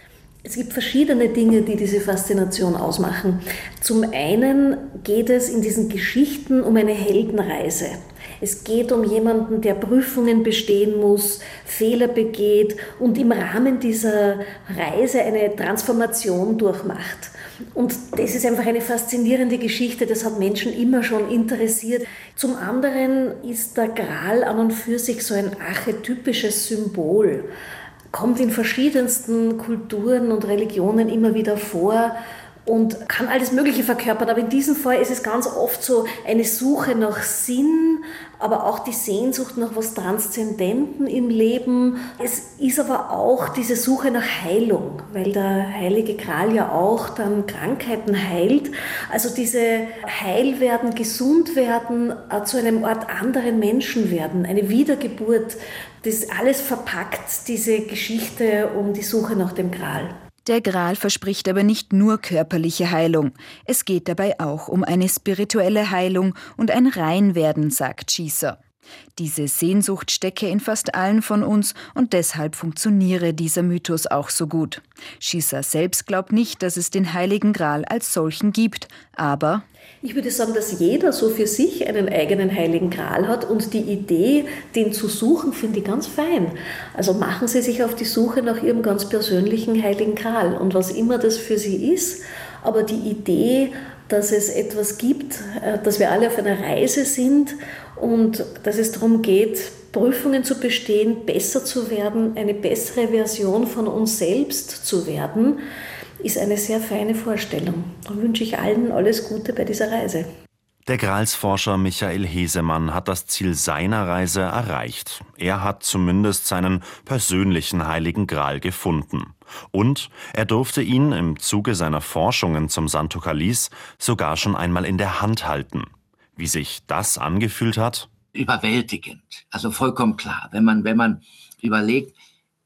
Es gibt verschiedene Dinge, die diese Faszination ausmachen. Zum einen geht es in diesen Geschichten um eine Heldenreise. Es geht um jemanden, der Prüfungen bestehen muss, Fehler begeht und im Rahmen dieser Reise eine Transformation durchmacht. Und das ist einfach eine faszinierende Geschichte, das hat Menschen immer schon interessiert. Zum anderen ist der Gral an und für sich so ein archetypisches Symbol, kommt in verschiedensten Kulturen und Religionen immer wieder vor und kann alles Mögliche verkörpern. Aber in diesem Fall ist es ganz oft so eine Suche nach Sinn, aber auch die Sehnsucht nach was Transzendenten im Leben. Es ist aber auch diese Suche nach Heilung, weil der Heilige Gral ja auch dann Krankheiten heilt. Also diese Heilwerden, gesund werden, zu einem Art anderen Menschen werden, eine Wiedergeburt. Das alles verpackt diese Geschichte um die Suche nach dem Gral. Der Gral verspricht aber nicht nur körperliche Heilung. Es geht dabei auch um eine spirituelle Heilung und ein Reinwerden, sagt Schießer. Diese Sehnsucht stecke in fast allen von uns und deshalb funktioniere dieser Mythos auch so gut. Schießer selbst glaubt nicht, dass es den Heiligen Gral als solchen gibt, aber ich würde sagen, dass jeder so für sich einen eigenen Heiligen Gral hat und die Idee, den zu suchen, finde ich ganz fein. Also machen Sie sich auf die Suche nach Ihrem ganz persönlichen Heiligen Gral und was immer das für Sie ist, aber die Idee, dass es etwas gibt, dass wir alle auf einer Reise sind und dass es darum geht, Prüfungen zu bestehen, besser zu werden, eine bessere Version von uns selbst zu werden, ist eine sehr feine Vorstellung. Da wünsche ich allen alles Gute bei dieser Reise. Der Gralsforscher Michael Hesemann hat das Ziel seiner Reise erreicht. Er hat zumindest seinen persönlichen Heiligen Gral gefunden. Und er durfte ihn im Zuge seiner Forschungen zum Santo Cáliz sogar schon einmal in der Hand halten. Wie sich das angefühlt hat? Überwältigend, also vollkommen klar. Wenn man, wenn man überlegt,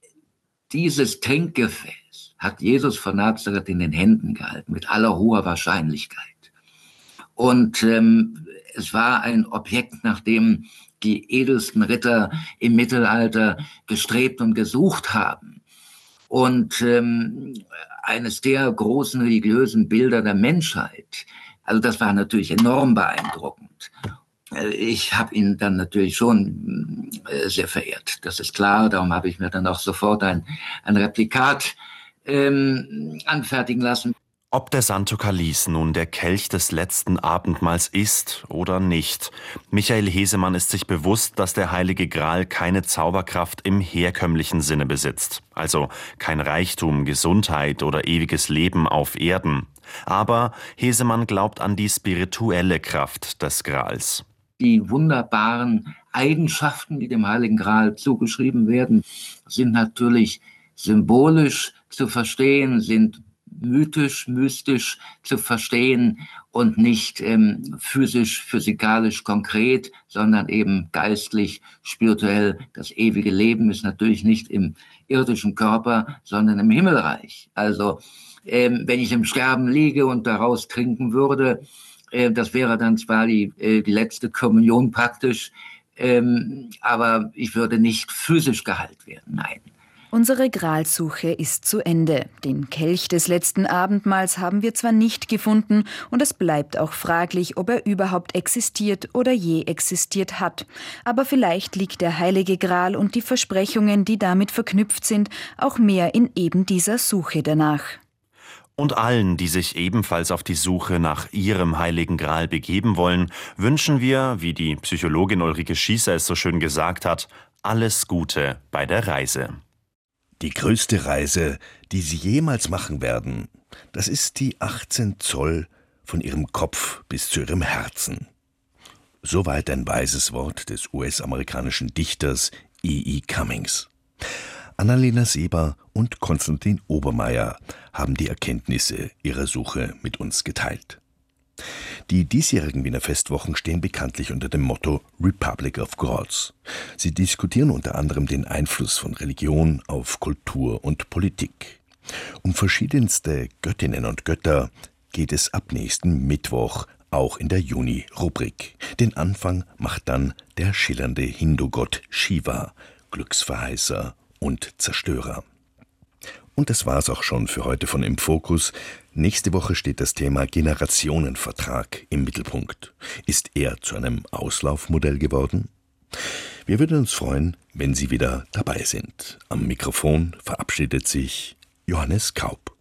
dieses Trinkgefäß hat Jesus von Nazareth in den Händen gehalten, mit aller hoher Wahrscheinlichkeit. Und ähm, es war ein Objekt, nach dem die edelsten Ritter im Mittelalter gestrebt und gesucht haben. Und ähm, eines der großen religiösen Bilder der Menschheit. Also das war natürlich enorm beeindruckend. Ich habe ihn dann natürlich schon äh, sehr verehrt, das ist klar. Darum habe ich mir dann auch sofort ein, ein Replikat ähm, anfertigen lassen. Ob der Santo Cáliz nun der Kelch des letzten Abendmahls ist oder nicht, Michael Hesemann ist sich bewusst, dass der Heilige Gral keine Zauberkraft im herkömmlichen Sinne besitzt. Also kein Reichtum, Gesundheit oder ewiges Leben auf Erden. Aber Hesemann glaubt an die spirituelle Kraft des Grals. Die wunderbaren Eigenschaften, die dem Heiligen Gral zugeschrieben werden, sind natürlich symbolisch zu verstehen, sind mythisch, mystisch zu verstehen und nicht ähm, physisch, physikalisch konkret, sondern eben geistlich, spirituell. Das ewige Leben ist natürlich nicht im irdischen Körper, sondern im Himmelreich. Also ähm, wenn ich im Sterben liege und daraus trinken würde, äh, das wäre dann zwar die, äh, die letzte Kommunion praktisch, ähm, aber ich würde nicht physisch geheilt werden, nein. Unsere Gralsuche ist zu Ende. Den Kelch des letzten Abendmahls haben wir zwar nicht gefunden und es bleibt auch fraglich, ob er überhaupt existiert oder je existiert hat. Aber vielleicht liegt der Heilige Gral und die Versprechungen, die damit verknüpft sind, auch mehr in eben dieser Suche danach. Und allen, die sich ebenfalls auf die Suche nach ihrem Heiligen Gral begeben wollen, wünschen wir, wie die Psychologin Ulrike Schießer es so schön gesagt hat, alles Gute bei der Reise. Die größte Reise, die Sie jemals machen werden, das ist die achtzehn Zoll von Ihrem Kopf bis zu Ihrem Herzen. Soweit ein weises Wort des U S-amerikanischen Dichters E E Cummings. Annalena Seber und Konstantin Obermeier haben die Erkenntnisse ihrer Suche mit uns geteilt. Die diesjährigen Wiener Festwochen stehen bekanntlich unter dem Motto Republic of Gods. Sie diskutieren unter anderem den Einfluss von Religion auf Kultur und Politik. Um verschiedenste Göttinnen und Götter geht es ab nächsten Mittwoch auch in der Juni-Rubrik. Den Anfang macht dann der schillernde Hindu-Gott Shiva, Glücksverheißer und Zerstörer. Und das war's auch schon für heute von Im Fokus. Nächste Woche steht das Thema Generationenvertrag im Mittelpunkt. Ist er zu einem Auslaufmodell geworden? Wir würden uns freuen, wenn Sie wieder dabei sind. Am Mikrofon verabschiedet sich Johannes Kaup.